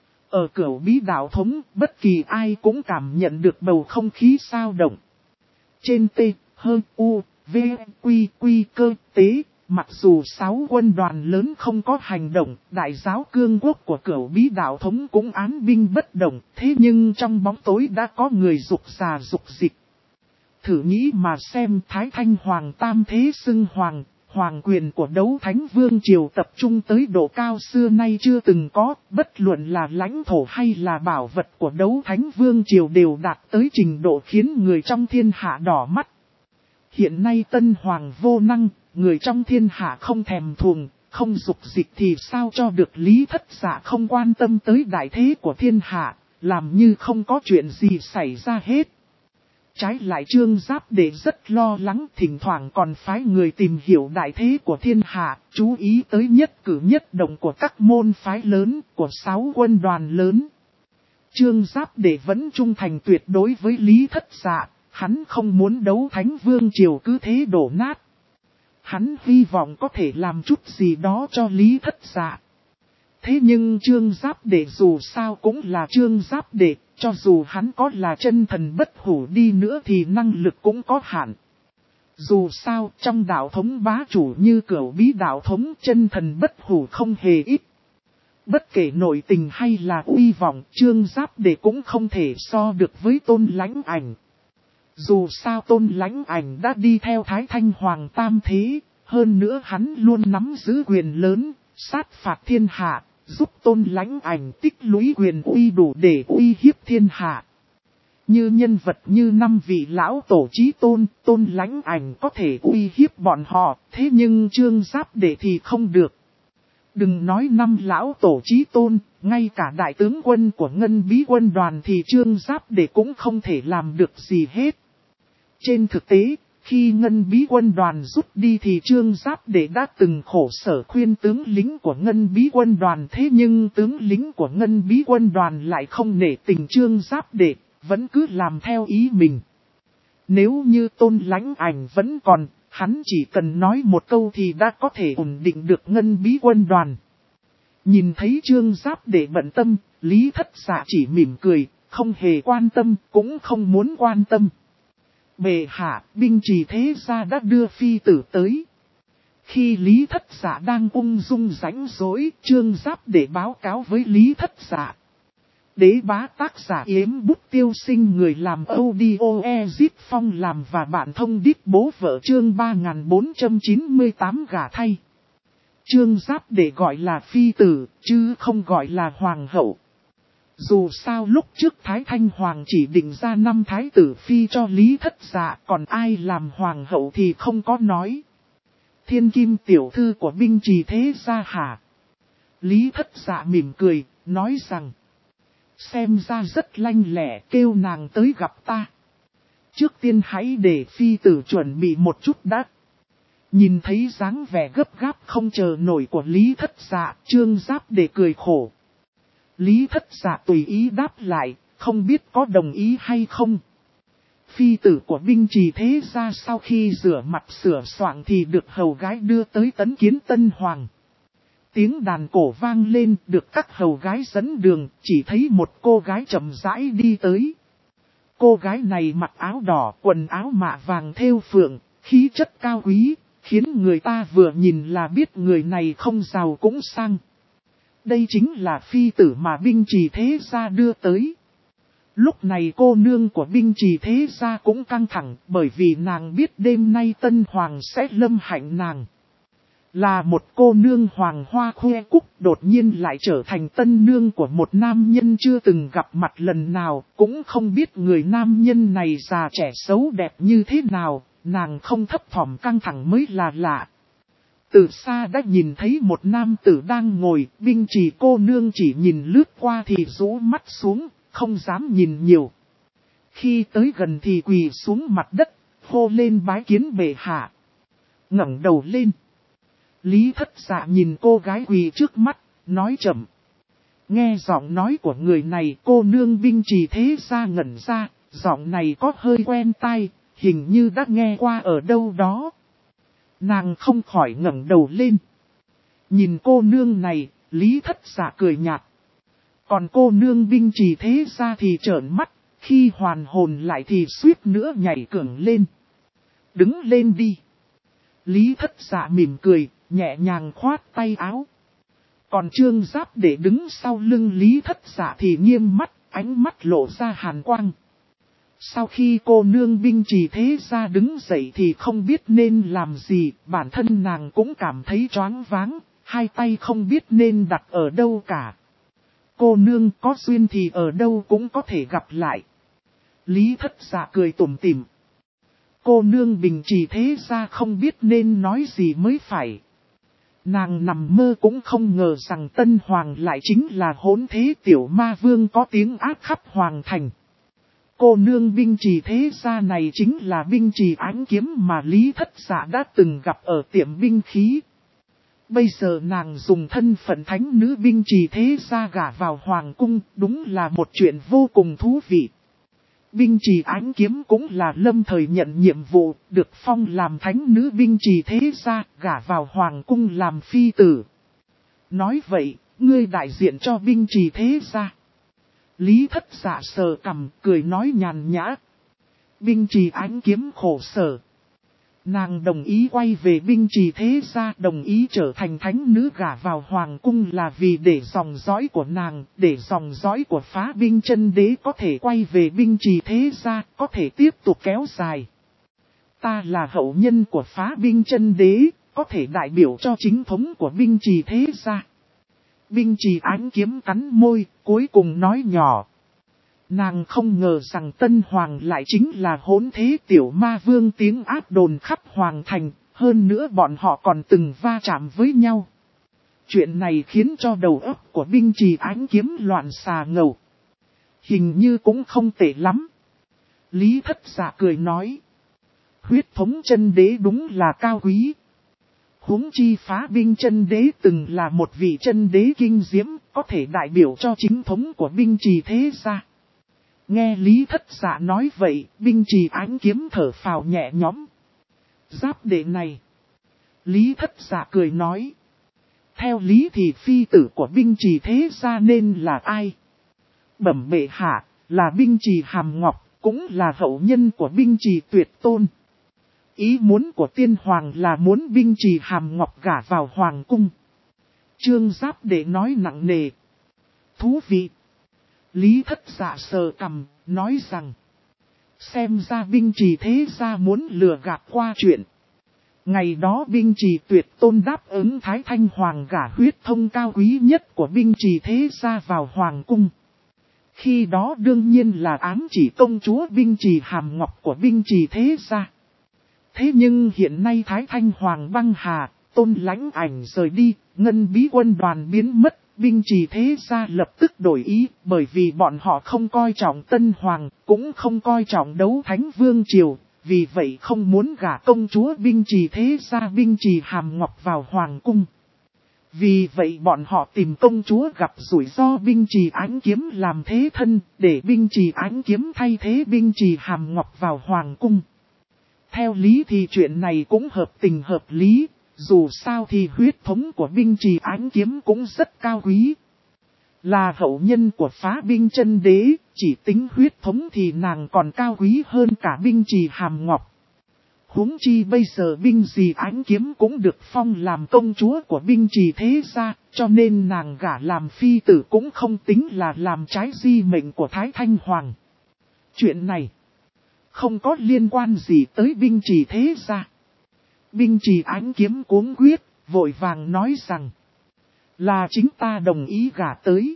Ở Cửu Bí Đạo Thống, bất kỳ ai cũng cảm nhận được bầu không khí sao động. Trên T, H, U, V, Quy, Cơ, Tế, mặc dù 6 quân đoàn lớn không có hành động, đại giáo cương quốc của Cửu Bí Đạo Thống cũng án binh bất động, thế nhưng trong bóng tối đã có người rục rà rục dịch. Thử nghĩ mà xem Thái Thanh Hoàng tam thế xưng hoàng, hoàng quyền của đấu Thánh Vương Triều tập trung tới độ cao xưa nay chưa từng có, bất luận là lãnh thổ hay là bảo vật của đấu Thánh Vương Triều đều đạt tới trình độ khiến người trong thiên hạ đỏ mắt. Hiện nay Tân Hoàng vô năng, người trong thiên hạ không thèm thuồng, không dục dịch thì sao cho được Lý Thất Dạ không quan tâm tới đại thế của thiên hạ, làm như không có chuyện gì xảy ra hết. Trái lại Trương Giáp Đệ rất lo lắng, thỉnh thoảng còn phái người tìm hiểu đại thế của thiên hạ, chú ý tới nhất cử nhất động của các môn phái lớn, của 6 quân đoàn lớn. Trương Giáp Đệ vẫn trung thành tuyệt đối với Lý Thất Dạ, hắn không muốn đấu Thánh Vương Triều cứ thế đổ nát. Hắn hy vọng có thể làm chút gì đó cho Lý Thất Dạ. Thế nhưng Trương Giáp Đệ dù sao cũng là Trương Giáp Đệ, cho dù hắn có là chân thần bất hủ đi nữa thì năng lực cũng có hạn. Dù sao trong đạo thống bá chủ như Cửu Bí Đạo Thống chân thần bất hủ không hề ít. Bất kể nội tình hay là uy vọng, Trương Giáp Đệ cũng không thể so được với Tôn Lãnh Ảnh. Dù sao Tôn Lãnh Ảnh đã đi theo Thái Thanh Hoàng tam thế, hơn nữa hắn luôn nắm giữ quyền lớn, sát phạt thiên hạ, giúp Tôn Lãnh Ảnh tích lũy quyền uy đủ để uy hiếp thiên hạ. Như nhân vật như 5 vị lão tổ chí tôn, Tôn Lãnh Ảnh có thể uy hiếp bọn họ, thế nhưng Trương Giáp Đệ thì không được. Đừng nói 5 lão tổ chí tôn, ngay cả đại tướng quân của ngân bí quân đoàn thì Trương Giáp Đệ cũng không thể làm được gì hết. Trên thực tế, khi ngân bí quân đoàn rút đi thì Trương Giáp Đệ đã từng khổ sở khuyên tướng lính của ngân bí quân đoàn, thế nhưng tướng lính của ngân bí quân đoàn lại không nể tình Trương Giáp Đệ, vẫn cứ làm theo ý mình. Nếu như Tôn Lãnh Ảnh vẫn còn, Hắn chỉ cần nói một câu thì đã có thể ổn định được ngân bí quân đoàn. Nhìn thấy Trương Giáp Đệ bận tâm, Lý Thất Dạ chỉ mỉm cười, không hề quan tâm, cũng không muốn quan tâm. Bệ hạ, binh trì thế gia đã đưa phi tử tới. Khi Lý Thất Dạ đang ung dung rãnh rỗi, Trương Giáp Đệ báo cáo với Lý Thất Dạ. Đế bá tác giả Yếm Bút Tiêu Sinh, người làm audio Ezip Phong làm và bạn thông đít bố vợ chương 3498 gả thay. Trương Giáp Đệ gọi là phi tử, chứ không gọi là hoàng hậu. Dù sao lúc trước Thái Thanh Hoàng chỉ định ra 5 thái tử phi cho Lý Thất Dạ, còn ai làm hoàng hậu thì không có nói. Thiên kim tiểu thư của binh trì thế gia hả? Lý Thất Dạ mỉm cười, nói rằng. Xem ra rất lanh lẹ, kêu nàng tới gặp ta. Trước tiên hãy để phi tử chuẩn bị một chút đã. Nhìn thấy dáng vẻ gấp gáp không chờ nổi của Lý Thất Dạ, Trương Giáp Đệ cười khổ. Lý Thất Dạ tùy ý đáp lại, không biết có đồng ý hay không. Phi tử của binh trì thế gia sau khi rửa mặt sửa soạng thì được hầu gái đưa tới tấn kiến tân hoàng. Tiếng đàn cổ vang lên, được các hầu gái dẫn đường, chỉ thấy một cô gái chậm rãi đi tới. Cô gái này mặc áo đỏ, quần áo mạ vàng thêu phượng, khí chất cao quý, khiến người ta vừa nhìn là biết người này không giàu cũng sang. Đây chính là phi tử mà binh trì thế gia đưa tới. Lúc này cô nương của binh trì thế gia cũng căng thẳng, bởi vì nàng biết đêm nay tân hoàng sẽ lâm hạnh nàng. Là một cô nương hoàng hoa khoe cúc, đột nhiên lại trở thành tân nương của một nam nhân chưa từng gặp mặt lần nào, cũng không biết người nam nhân này già trẻ xấu đẹp như thế nào, nàng không thấp thỏm căng thẳng mới là lạ. Từ xa đã nhìn thấy một nam tử đang ngồi, binh trì cô nương chỉ nhìn lướt qua thì rũ mắt xuống, không dám nhìn nhiều. Khi tới gần thì quỳ xuống mặt đất, hô lên bái kiến bệ hạ. Ngẩng đầu lên. Lý Thất Dạ nhìn cô gái quỳ trước mắt, nói chậm. Nghe giọng nói của người này, cô nương binh trì thế gia ngẩn ra, giọng này có hơi quen tai, hình như đã nghe qua ở đâu đó. Nàng không khỏi ngẩng đầu lên. Nhìn cô nương này, Lý Thất Dạ cười nhạt. Còn cô nương binh trì thế gia thì trợn mắt, khi hoàn hồn lại thì suýt nữa nhảy cưởng lên. Đứng lên đi. Lý Thất Dạ mỉm cười, nhẹ nhàng khoát tay áo. Còn Trương Giáp Đệ đứng sau lưng Lý Thất Dạ thì nghiêm mắt, ánh mắt lộ ra hàn quang. Sau khi cô nương binh trì thế gia đứng dậy thì không biết nên làm gì, bản thân nàng cũng cảm thấy choáng váng, hai tay không biết nên đặt ở đâu cả. Cô nương có duyên thì ở đâu cũng có thể gặp lại. Lý Thất Dạ cười tủm tỉm. Cô nương bình trì thế gia không biết nên nói gì mới phải. Nàng nằm mơ cũng không ngờ rằng Tân Hoàng lại chính là hỗn thế tiểu ma vương có tiếng ác khắp hoàng thành. Cô nương binh trì thế gia này chính là binh trì Ánh Kiếm mà Lý Thất Dạ đã từng gặp ở tiệm binh khí. Bây giờ nàng dùng thân phận thánh nữ binh trì thế gia gả vào hoàng cung, đúng là một chuyện vô cùng thú vị. Binh trì Ánh Kiếm cũng là lâm thời nhận nhiệm vụ, được phong làm thánh nữ binh trì thế gia, gả vào hoàng cung làm phi tử. Nói vậy, ngươi đại diện cho binh trì thế gia. Lý Thất Dạ sờ cằm, cười nói nhàn nhã. Binh trì Ánh Kiếm khổ sở. Nàng đồng ý quay về binh trì thế gia, đồng ý trở thành thánh nữ gả vào hoàng cung là vì để dòng dõi của nàng, để dòng dõi của Phá Binh Chân Đế có thể quay về binh trì thế gia, có thể tiếp tục kéo dài. Ta là hậu nhân của Phá Binh Chân Đế, có thể đại biểu cho chính thống của binh trì thế gia. Binh trì Ánh Kiếm cắn môi, cuối cùng nói nhỏ. Nàng không ngờ rằng Tân Hoàng lại chính là hỗn thế tiểu ma vương tiếng ác đồn khắp hoàng thành, hơn nữa bọn họ còn từng va chạm với nhau. Chuyện này khiến cho đầu óc của binh trì Ánh Kiếm loạn xà ngầu. Hình như cũng không tệ lắm. Lý Thất Dạ cười nói. Huyết thống chân đế đúng là cao quý. Huống chi Phá Binh Chân Đế từng là một vị chân đế kinh diễm, có thể đại biểu cho chính thống của binh trì thế gia. Nghe Lý Thất Dạ nói vậy, binh trì Ánh Kiếm thở phào nhẹ nhõm. Giáp đệ này. Lý Thất Dạ cười nói. Theo lý thì phi tử của binh trì thế gia nên là ai? Bẩm bệ hạ, là binh trì Hàm Ngọc, cũng là hậu nhân của binh trì Tuyệt Tôn. Ý muốn của tiên hoàng là muốn binh trì Hàm Ngọc gả vào hoàng cung. Trương Giáp đệ nói nặng nề. Thú vị. Lý Thất Dạ sờ cằm, nói rằng. Xem ra binh trì thế gia muốn lừa gạt qua chuyện. Ngày đó binh trì Tuyệt Tôn đáp ứng Thái Thanh Hoàng gả huyết thông cao quý nhất của binh trì thế gia vào hoàng cung. Khi đó đương nhiên là ám chỉ công chúa binh trì Hàm Ngọc của binh trì thế gia. Thế nhưng hiện nay Thái Thanh Hoàng băng hà, Tôn Lãnh Ảnh rời đi, Ngân Bí quân đoàn biến mất, binh trì thế gia lập tức đổi ý, bởi vì bọn họ không coi trọng Tân Hoàng, cũng không coi trọng đấu Thánh Vương Triều, vì vậy không muốn gả công chúa binh trì thế gia binh trì Hàm Ngọc vào hoàng cung. Vì vậy bọn họ tìm công chúa gặp rủi ro binh trì Ánh Kiếm làm thế thân, để binh trì Ánh Kiếm thay thế binh trì Hàm Ngọc vào hoàng cung. Theo lý thì chuyện này cũng hợp tình hợp lý, dù sao thì huyết thống của binh trì Ánh Kiếm cũng rất cao quý. Là hậu nhân của Phá Binh Chân Đế, chỉ tính huyết thống thì nàng còn cao quý hơn cả binh trì Hàm Ngọc. Huống chi bây giờ binh trì Ánh Kiếm cũng được phong làm công chúa của binh trì thế gia, cho nên nàng gả làm phi tử cũng không tính là làm trái di mệnh của Thái Thanh Hoàng. Chuyện này không có liên quan gì tới binh trì thế gia. Binh trì Ánh Kiếm cuống quyết, vội vàng nói rằng là chính ta đồng ý gả tới.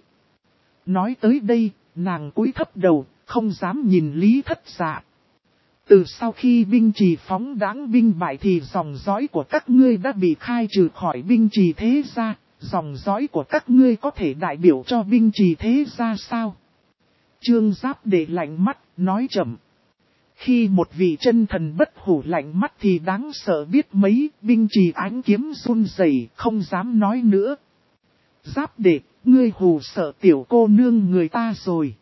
Nói tới đây, nàng cúi thấp đầu, không dám nhìn Lý Thất Dạ. Từ sau khi binh trì phóng đãng binh bại thì dòng dõi của các ngươi đã bị khai trừ khỏi binh trì thế gia, dòng dõi của các ngươi có thể đại biểu cho binh trì thế gia sao? Trương Giáp để lạnh mắt, nói chậm. Khi một vị chân thần bất hủ lạnh mắt thì đáng sợ biết mấy, binh trì Ánh Kiếm run rẩy không dám nói nữa. Giáp đệ, ngươi hù sợ tiểu cô nương người ta rồi.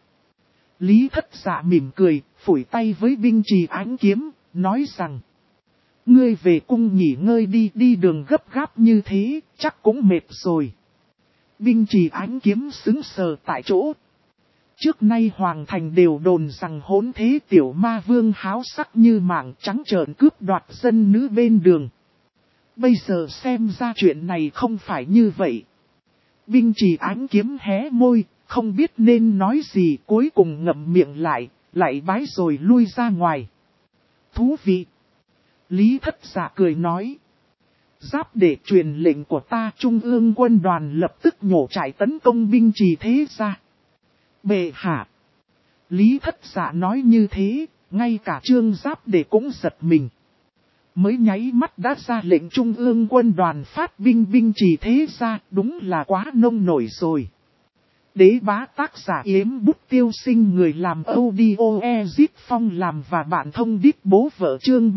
Lý Thất Dạ mỉm cười, phủi tay với binh trì Ánh Kiếm, nói rằng. Ngươi về cung nghỉ ngơi đi, đi đường gấp gáp như thế, chắc cũng mệt rồi. Binh trì Ánh Kiếm sững sờ tại chỗ. Trước nay Hoàng Thành đều đồn rằng hỗn thế tiểu ma vương háo sắc như mạng trắng trợn cướp đoạt dân nữ bên đường. Bây giờ xem ra chuyện này không phải như vậy. Binh trì Ánh Kiếm hé môi, không biết nên nói gì, cuối cùng ngậm miệng lại bái rồi lui ra ngoài. Thú vị. Lý Thất Dạ cười nói. Giáp để truyền lệnh của ta, Trung ương quân đoàn lập tức nhổ trại tấn công binh trì thế gia. Bệ hạ. Lý Thất Dạ nói như thế, ngay cả Trương Giáp để cũng giật mình. Mới nháy mắt đã ra lệnh Trung ương quân đoàn phát binh trì thế gia, đúng là quá nông nổi rồi. Đế bá tác giả Yếm Bút Tiêu Sinh, người làm audio Ezip Phong làm và bạn thông đít bố vợ, chương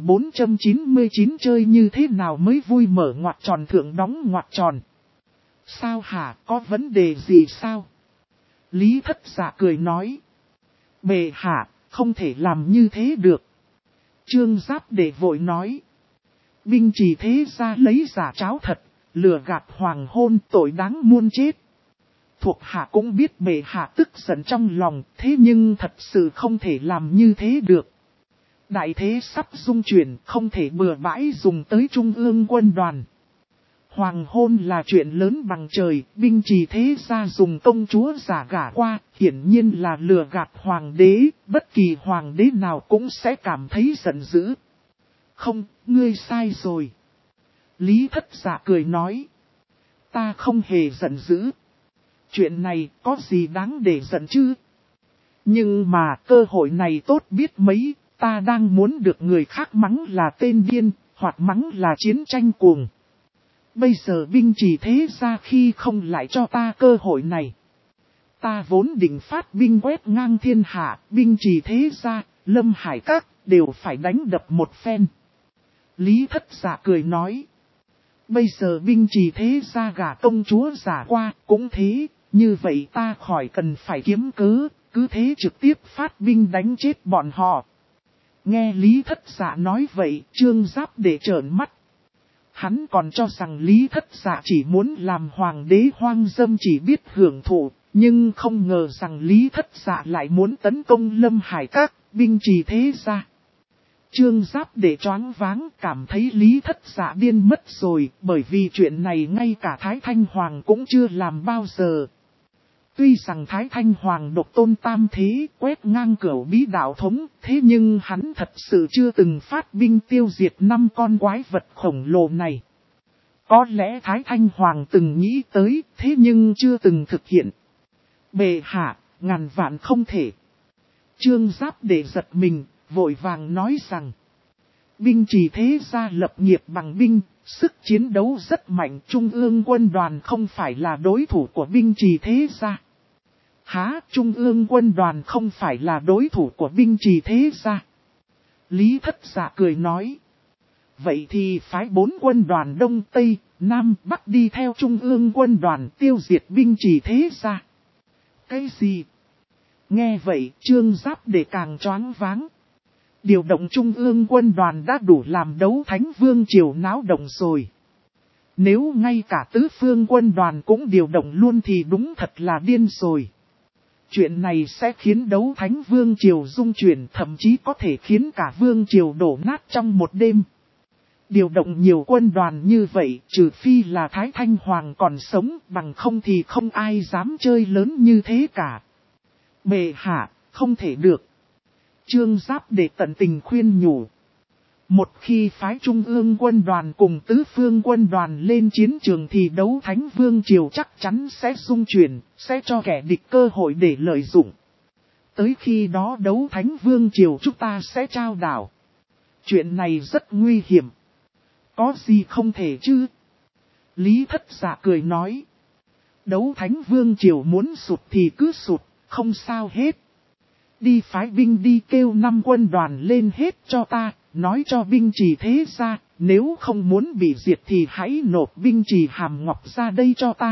3499 chơi như thế nào mới vui, mở ngoặc tròn thượng đóng ngoặc tròn. Sao hả, có vấn đề gì sao? Lý Thất Dạ cười nói. Bệ hạ, không thể làm như thế được. Trương Giáp để vội nói. Binh trì thế gia lấy giả tráo thật, lừa gạt hoàng hôn, tội đáng muôn chết. Thuộc hạ cũng biết bệ hạ tức giận trong lòng, thế nhưng thật sự không thể làm như thế được. Đại thế sắp dung chuyển, không thể bừa bãi dùng tới Trung ương quân đoàn. Hoàng hôn là chuyện lớn bằng trời, binh trì thế gia dùng công chúa giả gả qua, hiển nhiên là lừa gạt hoàng đế, bất kỳ hoàng đế nào cũng sẽ cảm thấy giận dữ. Không, ngươi sai rồi. Lý Thất Dạ cười nói. Ta không hề giận dữ. Chuyện này có gì đáng để giận chứ? Nhưng mà cơ hội này tốt biết mấy, ta đang muốn được người khác mắng là tên điên, hoặc mắng là chiến tranh cuồng. Bây giờ binh trì thế gia khi không lại cho ta cơ hội này. Ta vốn định phát binh quét ngang thiên hạ, binh trì thế gia, Lâm Hải Các, đều phải đánh đập một phen. Lý Thất Dạ cười nói. Bây giờ binh trì thế gia gả công chúa giả qua, cũng thế, như vậy ta khỏi cần phải kiếm cớ, cứ thế trực tiếp phát binh đánh chết bọn họ. Nghe Lý Thất Dạ nói vậy, Trương Giáp Đệ trợn mắt. Hắn còn cho rằng Lý Thất Dạ chỉ muốn làm hoàng đế hoang dâm chỉ biết hưởng thụ, nhưng không ngờ rằng Lý Thất Dạ lại muốn tấn công Lâm Hải Các, binh trì thế gia. Trương Giáp Đệ choáng váng cảm thấy Lý Thất Dạ điên mất rồi, bởi vì chuyện này ngay cả Thái Thanh Hoàng cũng chưa làm bao giờ. Tuy rằng Thái Thanh Hoàng độc tôn tam thế, quét ngang cửu bí đạo thống, thế nhưng hắn thật sự chưa từng phát binh tiêu diệt 5 con quái vật khổng lồ này. Có lẽ Thái Thanh Hoàng từng nghĩ tới, thế nhưng chưa từng thực hiện. Bệ hạ, ngàn vạn không thể. Trương Giáp Đệ giật mình, vội vàng nói rằng. Binh trì thế gia lập nghiệp bằng binh, sức chiến đấu rất mạnh. Trung ương quân đoàn không phải là đối thủ của binh trì thế gia. Hả, Trung ương quân đoàn không phải là đối thủ của binh trì thế gia. Lý Thất Dạ cười nói. Vậy thì phái 4 quân đoàn Đông Tây, Nam Bắc đi theo Trung ương quân đoàn tiêu diệt binh trì thế gia. Cái gì? Nghe vậy, Trương Giáp Đệ càng choáng váng. Điều động Trung ương quân đoàn đã đủ làm đấu Thánh Vương triều náo động rồi. Nếu ngay cả tứ phương quân đoàn cũng điều động luôn thì đúng thật là điên rồi. Chuyện này sẽ khiến đấu Thánh Vương triều rung chuyển, thậm chí có thể khiến cả Vương triều đổ nát trong một đêm. Điều động nhiều quân đoàn như vậy, trừ phi là Thái Thanh Hoàng còn sống, bằng không thì không ai dám chơi lớn như thế cả. Bệ hạ, không thể được. Trương Giáp Đệ tận tình khuyên nhủ. Một khi phái Trung ương quân đoàn cùng tứ phương quân đoàn lên chiến trường thì đấu Thánh Vương triều chắc chắn sẽ xung chuyển, sẽ cho kẻ địch cơ hội để lợi dụng. Tới khi đó đấu Thánh Vương triều chúng ta sẽ trao đảo. Chuyện này rất nguy hiểm. Có gì không thể chứ? Lý Thất Dạ cười nói. Đấu Thánh Vương triều muốn sụt thì cứ sụt, không sao hết. Đi phái binh đi kêu 5 quân đoàn lên hết cho ta, nói cho binh trì thế gia, nếu không muốn bị diệt thì hãy nộp binh trì Hàm Ngọc ra đây cho ta.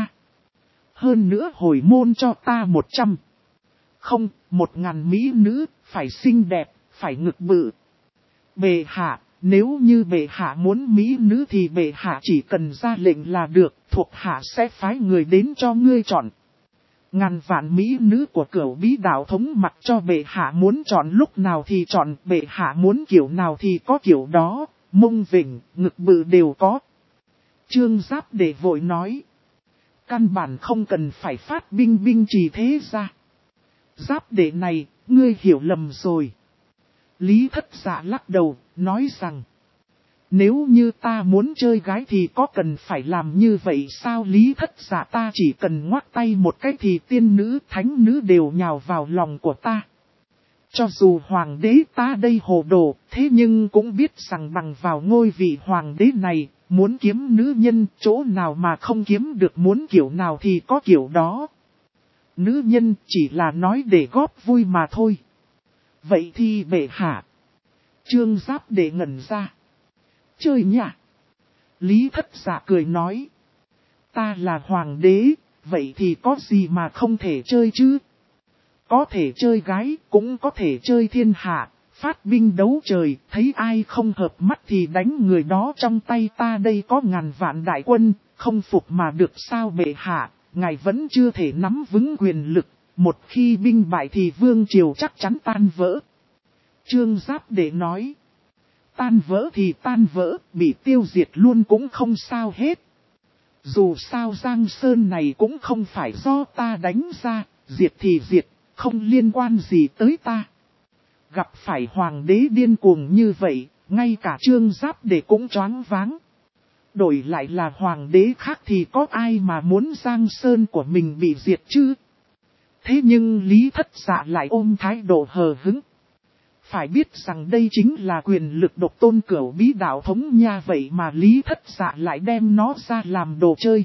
Hơn nữa hồi môn cho ta 100. Không, 1000 mỹ nữ, phải xinh đẹp, phải ngực bự. Bệ hạ, nếu như bệ hạ muốn mỹ nữ thì bệ hạ chỉ cần ra lệnh là được, thuộc hạ sẽ phái người đến cho ngươi chọn. Ngàn vạn mỹ nữ của cửu bí đạo thống mặc cho bệ hạ muốn chọn lúc nào thì chọn, bệ hạ muốn kiểu nào thì có kiểu đó, mông vịnh, ngực bự đều có. Trương Giáp Đệ vội nói. Căn bản không cần phải phát binh trì thế gia. Giáp Đệ này, ngươi hiểu lầm rồi. Lý Thất Dạ lắc đầu, nói rằng. Nếu như ta muốn chơi gái thì có cần phải làm như vậy sao? Lý Thất Dạ ta chỉ cần ngoắc tay một cái thì tiên nữ, thánh nữ đều nhào vào lòng của ta. Cho dù hoàng đế ta đây hồ đồ, thế nhưng cũng biết rằng bằng vào ngôi vị hoàng đế này, muốn kiếm nữ nhân chỗ nào mà không kiếm được, muốn kiểu nào thì có kiểu đó. Nữ nhân chỉ là nói để góp vui mà thôi. Vậy thì bệ hạ. Trương Giáp Đệ ngẩn ra. Chơi nhỉ? Lý Thất Dạ cười nói. Ta là hoàng đế, vậy thì có gì mà không thể chơi chứ? Có thể chơi gái, cũng có thể chơi thiên hạ, phát binh đấu trời, thấy ai không hợp mắt thì đánh người đó. Trong tay ta đây có ngàn vạn đại quân, không phục mà được sao bệ hạ, ngài vẫn chưa thể nắm vững quyền lực, một khi binh bại thì vương triều chắc chắn tan vỡ. Trương Giáp Đệ nói. Tan vỡ thì tan vỡ, bị tiêu diệt luôn cũng không sao hết. Dù sao Giang Sơn này cũng không phải do ta đánh ra, diệt thì diệt, không liên quan gì tới ta. Gặp phải hoàng đế điên cuồng như vậy, ngay cả Trương Giáp Đệ cũng choáng váng. Đổi lại là hoàng đế khác thì có ai mà muốn Giang Sơn của mình bị diệt chứ? Thế nhưng Lý Thất Dạ lại ôm thái độ hờ hững. Phải biết rằng đây chính là quyền lực độc tôn cửu bí đạo thống nha, vậy mà Lý Thất Dạ lại đem nó ra làm đồ chơi.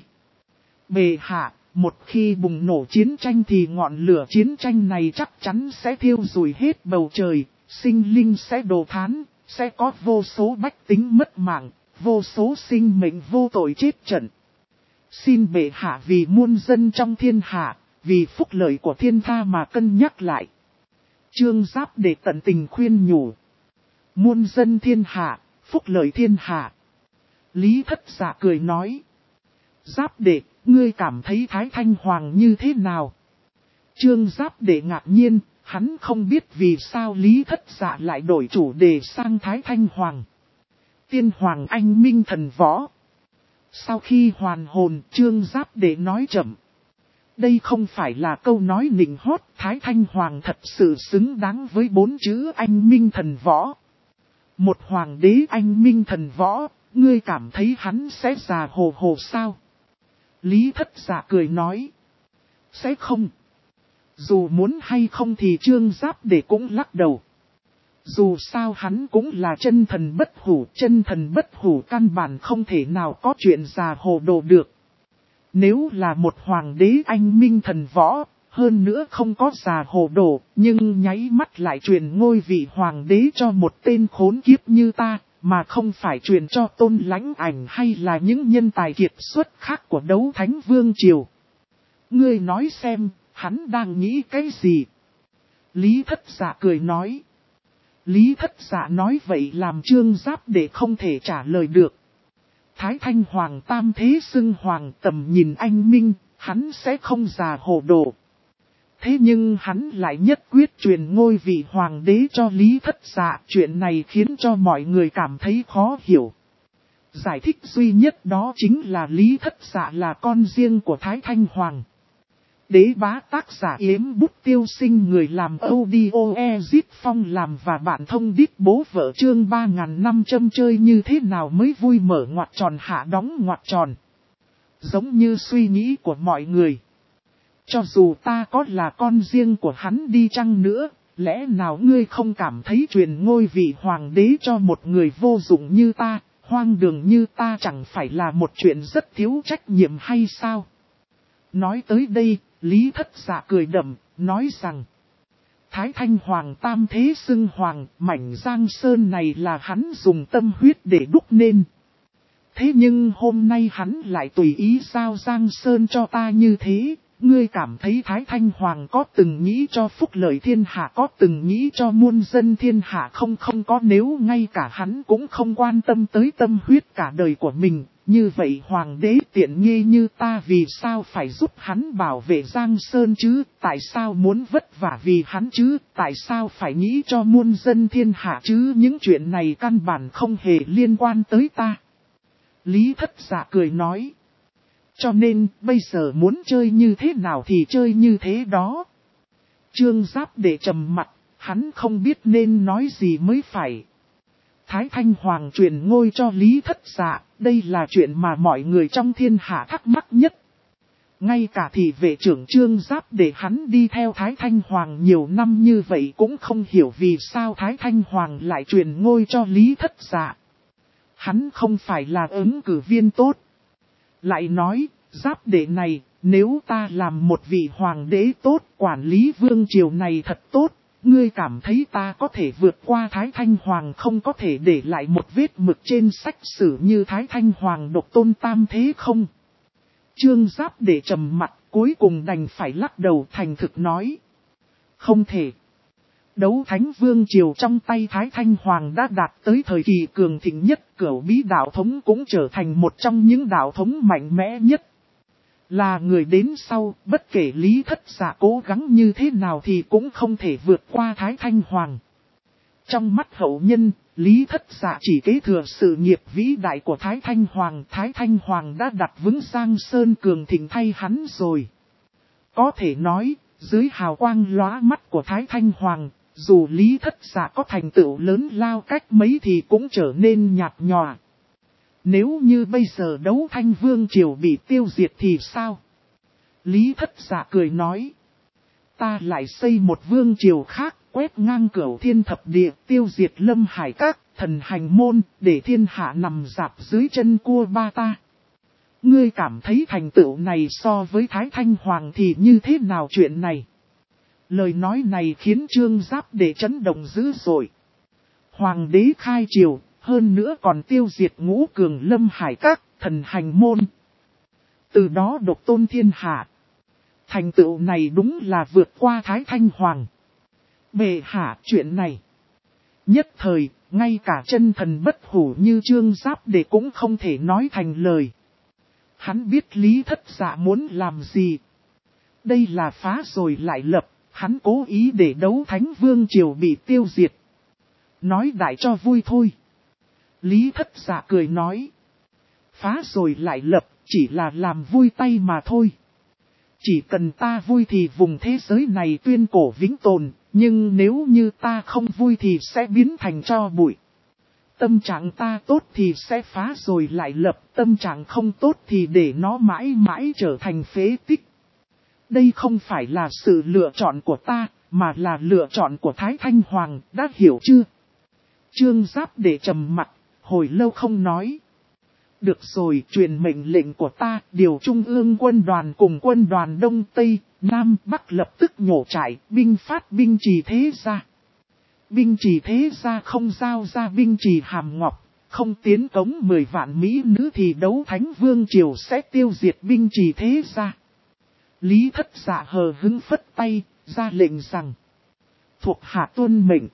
Bệ hạ, một khi bùng nổ chiến tranh thì ngọn lửa chiến tranh này chắc chắn sẽ thiêu rụi hết bầu trời, sinh linh sẽ đổ thán, sẽ có vô số bách tính mất mạng, vô số sinh mệnh vô tội chết trận. Xin bệ hạ vì muôn dân trong thiên hạ, vì phúc lợi của thiên tha mà cân nhắc lại. Trương Giáp Đệ tận tình khuyên nhủ. Muôn dân thiên hạ, phúc lợi thiên hạ. Lý Thất Dạ cười nói. Giáp Đệ, ngươi cảm thấy Thái Thanh Hoàng như thế nào? Trương Giáp Đệ ngạc nhiên, hắn không biết vì sao Lý Thất Dạ lại đổi chủ đề sang Thái Thanh Hoàng. Tiên Hoàng anh minh thần võ. Sau khi hoàn hồn, Trương Giáp Đệ nói chậm. Đây không phải là câu nói nịnh hót, Thái Thanh Hoàng thật sự xứng đáng với 4 chữ anh minh thần võ. Một hoàng đế anh minh thần võ, ngươi cảm thấy hắn sẽ già hồ hồ sao? Lý Thất Dạ cười nói. Sẽ không. Dù muốn hay không thì Trương Giáp Đệ cũng lắc đầu. Dù sao hắn cũng là chân thần bất hủ căn bản không thể nào có chuyện già hồ đồ được. Nếu là một hoàng đế anh minh thần võ, hơn nữa không có già hồ đồ, nhưng nháy mắt lại truyền ngôi vị hoàng đế cho một tên khốn kiếp như ta, mà không phải truyền cho Tôn Lãnh Ảnh hay là những nhân tài kiệt xuất khác của Đấu Thánh Vương Triều. Ngươi nói xem, hắn đang nghĩ cái gì? Lý Thất Dạ cười nói. Lý Thất Dạ nói vậy làm Trương Giáp Đệ không thể trả lời được. Thái Thanh Hoàng tam thế xưng hoàng tầm nhìn anh minh, hắn sẽ không già hồ đồ. Thế nhưng hắn lại nhất quyết truyền ngôi vị hoàng đế cho Lý Thất Dạ. Chuyện này khiến cho mọi người cảm thấy khó hiểu. Giải thích duy nhất đó chính là Lý Thất Dạ là con riêng của Thái Thanh Hoàng. Đế bá tác giả Yếm Bút Tiêu Sinh, người làm audio Ezip Phong làm và bạn thông đít bố vợ chương 3500 chơi như thế nào mới vui mở ngoặc tròn hạ đóng ngoặc tròn. Giống như suy nghĩ của mọi người. Cho dù ta có là con riêng của hắn đi chăng nữa, lẽ nào ngươi không cảm thấy truyền ngôi vị hoàng đế cho một người vô dụng như ta, hoang đường như ta chẳng phải là một chuyện rất thiếu trách nhiệm hay sao? Nói tới đây, Lý Thất Dạ cười đậm, nói rằng Thái Thanh Hoàng tam thế xưng hoàng, mảnh Giang Sơn này là hắn dùng tâm huyết để đúc nên. Thế nhưng hôm nay hắn lại tùy ý giao Giang Sơn cho ta như thế, ngươi cảm thấy Thái Thanh Hoàng có từng nghĩ cho phúc lợi thiên hạ, có từng nghĩ cho muôn dân thiên hạ không? Không có. Nếu ngay cả hắn cũng không quan tâm tới tâm huyết cả đời của mình, như vậy hoàng đế tiện nghi như ta vì sao phải giúp hắn bảo vệ Giang Sơn chứ? Tại sao muốn vất vả vì hắn chứ? Tại sao phải nghĩ cho muôn dân thiên hạ chứ? Những chuyện này căn bản không hề liên quan tới ta. Lý Thất Dạ cười nói. Cho nên, bây giờ muốn chơi như thế nào thì chơi như thế đó. Trương Giáp Đệ trầm mặt, hắn không biết nên nói gì mới phải. Thái Thanh Hoàng truyền ngôi cho Lý Thất Dạ, đây là chuyện mà mọi người trong thiên hạ thắc mắc nhất. Ngay cả thị vệ trưởng Trương Giáp Đệ hắn đi theo Thái Thanh Hoàng nhiều năm như vậy cũng không hiểu vì sao Thái Thanh Hoàng lại truyền ngôi cho Lý Thất Dạ. Hắn không phải là ứng cử viên tốt. Lại nói, Giáp Đệ này, nếu ta làm một vị hoàng đế tốt, quản lý vương triều này thật tốt, ngươi cảm thấy ta có thể vượt qua Thái Thanh Hoàng, không có thể để lại một vết mực trên sách sử như Thái Thanh Hoàng độc tôn tam thế không? Trương Giáp Đệ trầm mặt, cuối cùng đành phải lắc đầu thành thực nói. Không thể. Đấu Thánh Vương Triều trong tay Thái Thanh Hoàng đã đạt tới thời kỳ cường thịnh nhất, Cửu Bí đạo thống cũng trở thành một trong những đạo thống mạnh mẽ nhất. Là người đến sau, bất kể Lý Thất Dạ cố gắng như thế nào thì cũng không thể vượt qua Thái Thanh Hoàng. Trong mắt hậu nhân, Lý Thất Dạ chỉ kế thừa sự nghiệp vĩ đại của Thái Thanh Hoàng đã đặt vững Giang Sơn cường thịnh thay hắn rồi. Có thể nói, dưới hào quang lóa mắt của Thái Thanh Hoàng, dù Lý Thất Dạ có thành tựu lớn lao cách mấy thì cũng trở nên nhạt nhòa. Nếu như bây giờ Đấu Thanh Vương Triều bị tiêu diệt thì sao? Lý Thất Dạ cười nói. Ta lại xây một vương triều khác, quét ngang Cửu Thiên Thập Địa, tiêu diệt Lâm Hải Các, Thần Hành Môn, để thiên hạ nằm rạp dưới chân cua ba ta. Ngươi cảm thấy thành tựu này so với Thái Thanh Hoàng thì như thế nào chuyện này? Lời nói này khiến Trương Giáp Đệ chấn động dữ dội. Hoàng đế khai triều, hơn nữa còn tiêu diệt Ngũ Cường Lâm Hải Các, Thần Hành Môn. Từ đó độc tôn thiên hạ. Thành tựu này đúng là vượt qua Thái Thanh Hoàng. Bệ hạ chuyện này. Nhất thời, ngay cả chân thần bất hủ như Trương Giáp Đệ cũng không thể nói thành lời. Hắn biết Lý Thất Dạ muốn làm gì. Đây là phá rồi lại lập, hắn cố ý để đấu Thánh Vương Triều bị tiêu diệt. Nói đại cho vui thôi. Lý Thất Dạ cười nói. Phá rồi lại lập, chỉ là làm vui tay mà thôi. Chỉ cần ta vui thì vùng thế giới này tuyên cổ vĩnh tồn, nhưng nếu như ta không vui thì sẽ biến thành tro bụi. Tâm trạng ta tốt thì sẽ phá rồi lại lập, tâm trạng không tốt thì để nó mãi mãi trở thành phế tích. Đây không phải là sự lựa chọn của ta, mà là lựa chọn của Thái Thanh Hoàng, đã hiểu chưa? Trương Giáp Đệ trầm mặt, hồi lâu không nói. Được rồi, truyền mệnh lệnh của ta, điều Trung ương quân đoàn cùng quân đoàn Đông Tây, Nam Bắc lập tức nhổ trại, binh phát binh trì thế gia. Binh trì thế gia không giao ra binh trì hàm ngọc, không tiến cống 10 vạn mỹ nữ thì đấu Thánh Vương Triều sẽ tiêu diệt binh trì thế gia. Lý Thất Dạ hờ hứng phất tay, ra lệnh rằng. Thuộc hạ tuân mệnh.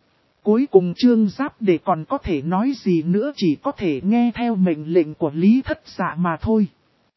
Cuối cùng Trương Giáp Đệ còn có thể nói gì nữa, chỉ có thể nghe theo mệnh lệnh của Lý Thất Dạ mà thôi.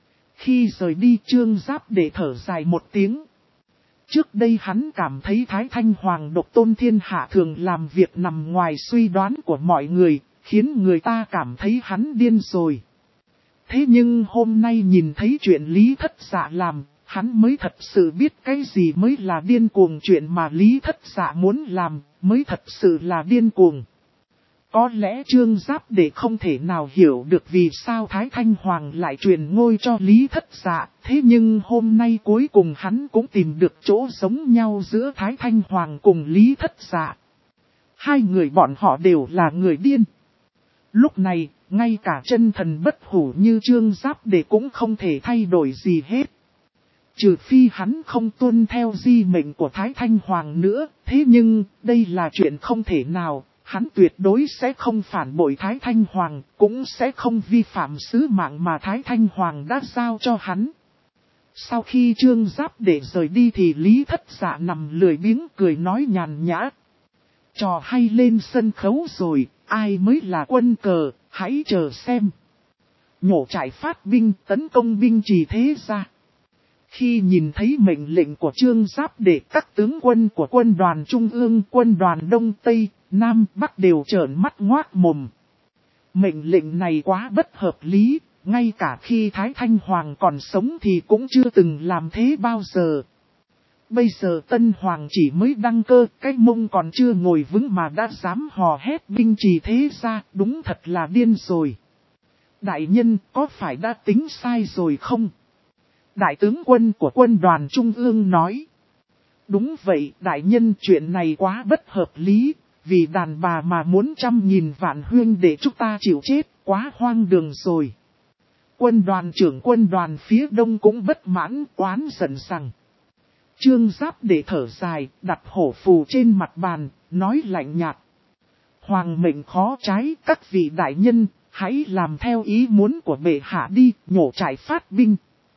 Khi rời đi Trương Giáp Đệ thở dài một tiếng. Trước đây hắn cảm thấy Thái Thanh Hoàng độc tôn thiên hạ thường làm việc nằm ngoài suy đoán của mọi người, khiến người ta cảm thấy hắn điên rồi. Thế nhưng hôm nay nhìn thấy chuyện Lý Thất Dạ làm, hắn mới thật sự biết cái gì mới là điên cuồng, chuyện mà Lý Thất Dạ muốn làm mới thật sự là điên cuồng. Có lẽ Trương Giáp Đệ không thể nào hiểu được vì sao Thái Thanh Hoàng lại truyền ngôi cho Lý Thất Dạ, thế nhưng hôm nay cuối cùng hắn cũng tìm được chỗ giống nhau giữa Thái Thanh Hoàng cùng Lý Thất Dạ. Hai người bọn họ đều là người điên. Lúc này, ngay cả chân thần bất hủ như Trương Giáp Đệ cũng không thể thay đổi gì hết. Trừ phi hắn không tuân theo di mệnh của Thái Thanh Hoàng nữa, thế nhưng đây là chuyện không thể nào, hắn tuyệt đối sẽ không phản bội Thái Thanh Hoàng, cũng sẽ không vi phạm sứ mạng mà Thái Thanh Hoàng đã giao cho hắn. Sau khi Trương Giáp Đệ rời đi thì Lý Thất Dạ nằm lười biếng cười nói nhàn nhã. Trò hay lên sân khấu rồi, ai mới là quân cờ, hãy chờ xem. Nhổ trại phát binh tấn công binh trì thế gia. Khi nhìn thấy mệnh lệnh của Trương Giáp Đệ, các tướng quân của quân đoàn Trung ương, quân đoàn Đông Tây, Nam Bắc đều trợn mắt ngoác mồm. Mệnh lệnh này quá bất hợp lý, ngay cả khi Thái Thanh Hoàng còn sống thì cũng chưa từng làm thế bao giờ. Bây giờ Tân Hoàng chỉ mới đăng cơ, cái mông còn chưa ngồi vững mà đã dám hò hét binh trì thế gia, đúng thật là điên rồi. Đại nhân, có phải đã tính sai rồi không? Đại tướng quân của quân đoàn Trung ương nói. Đúng vậy, đại nhân, chuyện này quá bất hợp lý, vì đàn bà mà muốn 100.000 vạn huynh để chúng ta chịu chết, quá hoang đường rồi. Quân đoàn trưởng quân đoàn phía đông cũng bất mãn, oán giận rằng. Trương Giáp Đệ thở dài, đặt hổ phù trên mặt bàn, nói lạnh nhạt. Hoàng mệnh khó trái, các vị đại nhân, hãy làm theo ý muốn của bệ hạ đi, nhổ trại phát binh.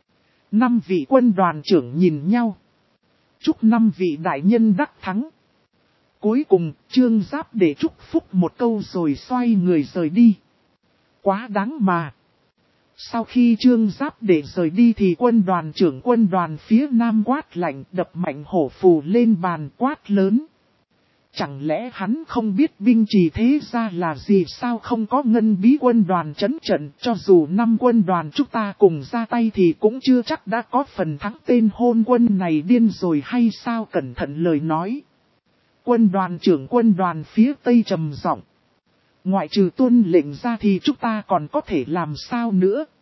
5 vị quân đoàn trưởng nhìn nhau. Chúc 5 vị đại nhân đắc thắng. Cuối cùng, Trương Giáp Đệ chúc phúc một câu rồi xoay người rời đi. Quá đáng mà. Sau khi Trương Giáp Đệ rời đi thì quân đoàn trưởng quân đoàn phía Nam quát lạnh, đập mạnh hổ phù lên bàn, quát lớn. Chẳng lẽ hắn không biết binh trì thế gia là gì sao, không có ngân bí quân đoàn trấn trận, cho dù 5 quân đoàn chúng ta cùng ra tay thì cũng chưa chắc đã có phần thắng. Tên hôn quân này điên rồi hay sao, cẩn thận lời nói. Quân đoàn trưởng quân đoàn phía Tây trầm giọng. Ngoại trừ tuân lệnh ra thì chúng ta còn có thể làm sao nữa.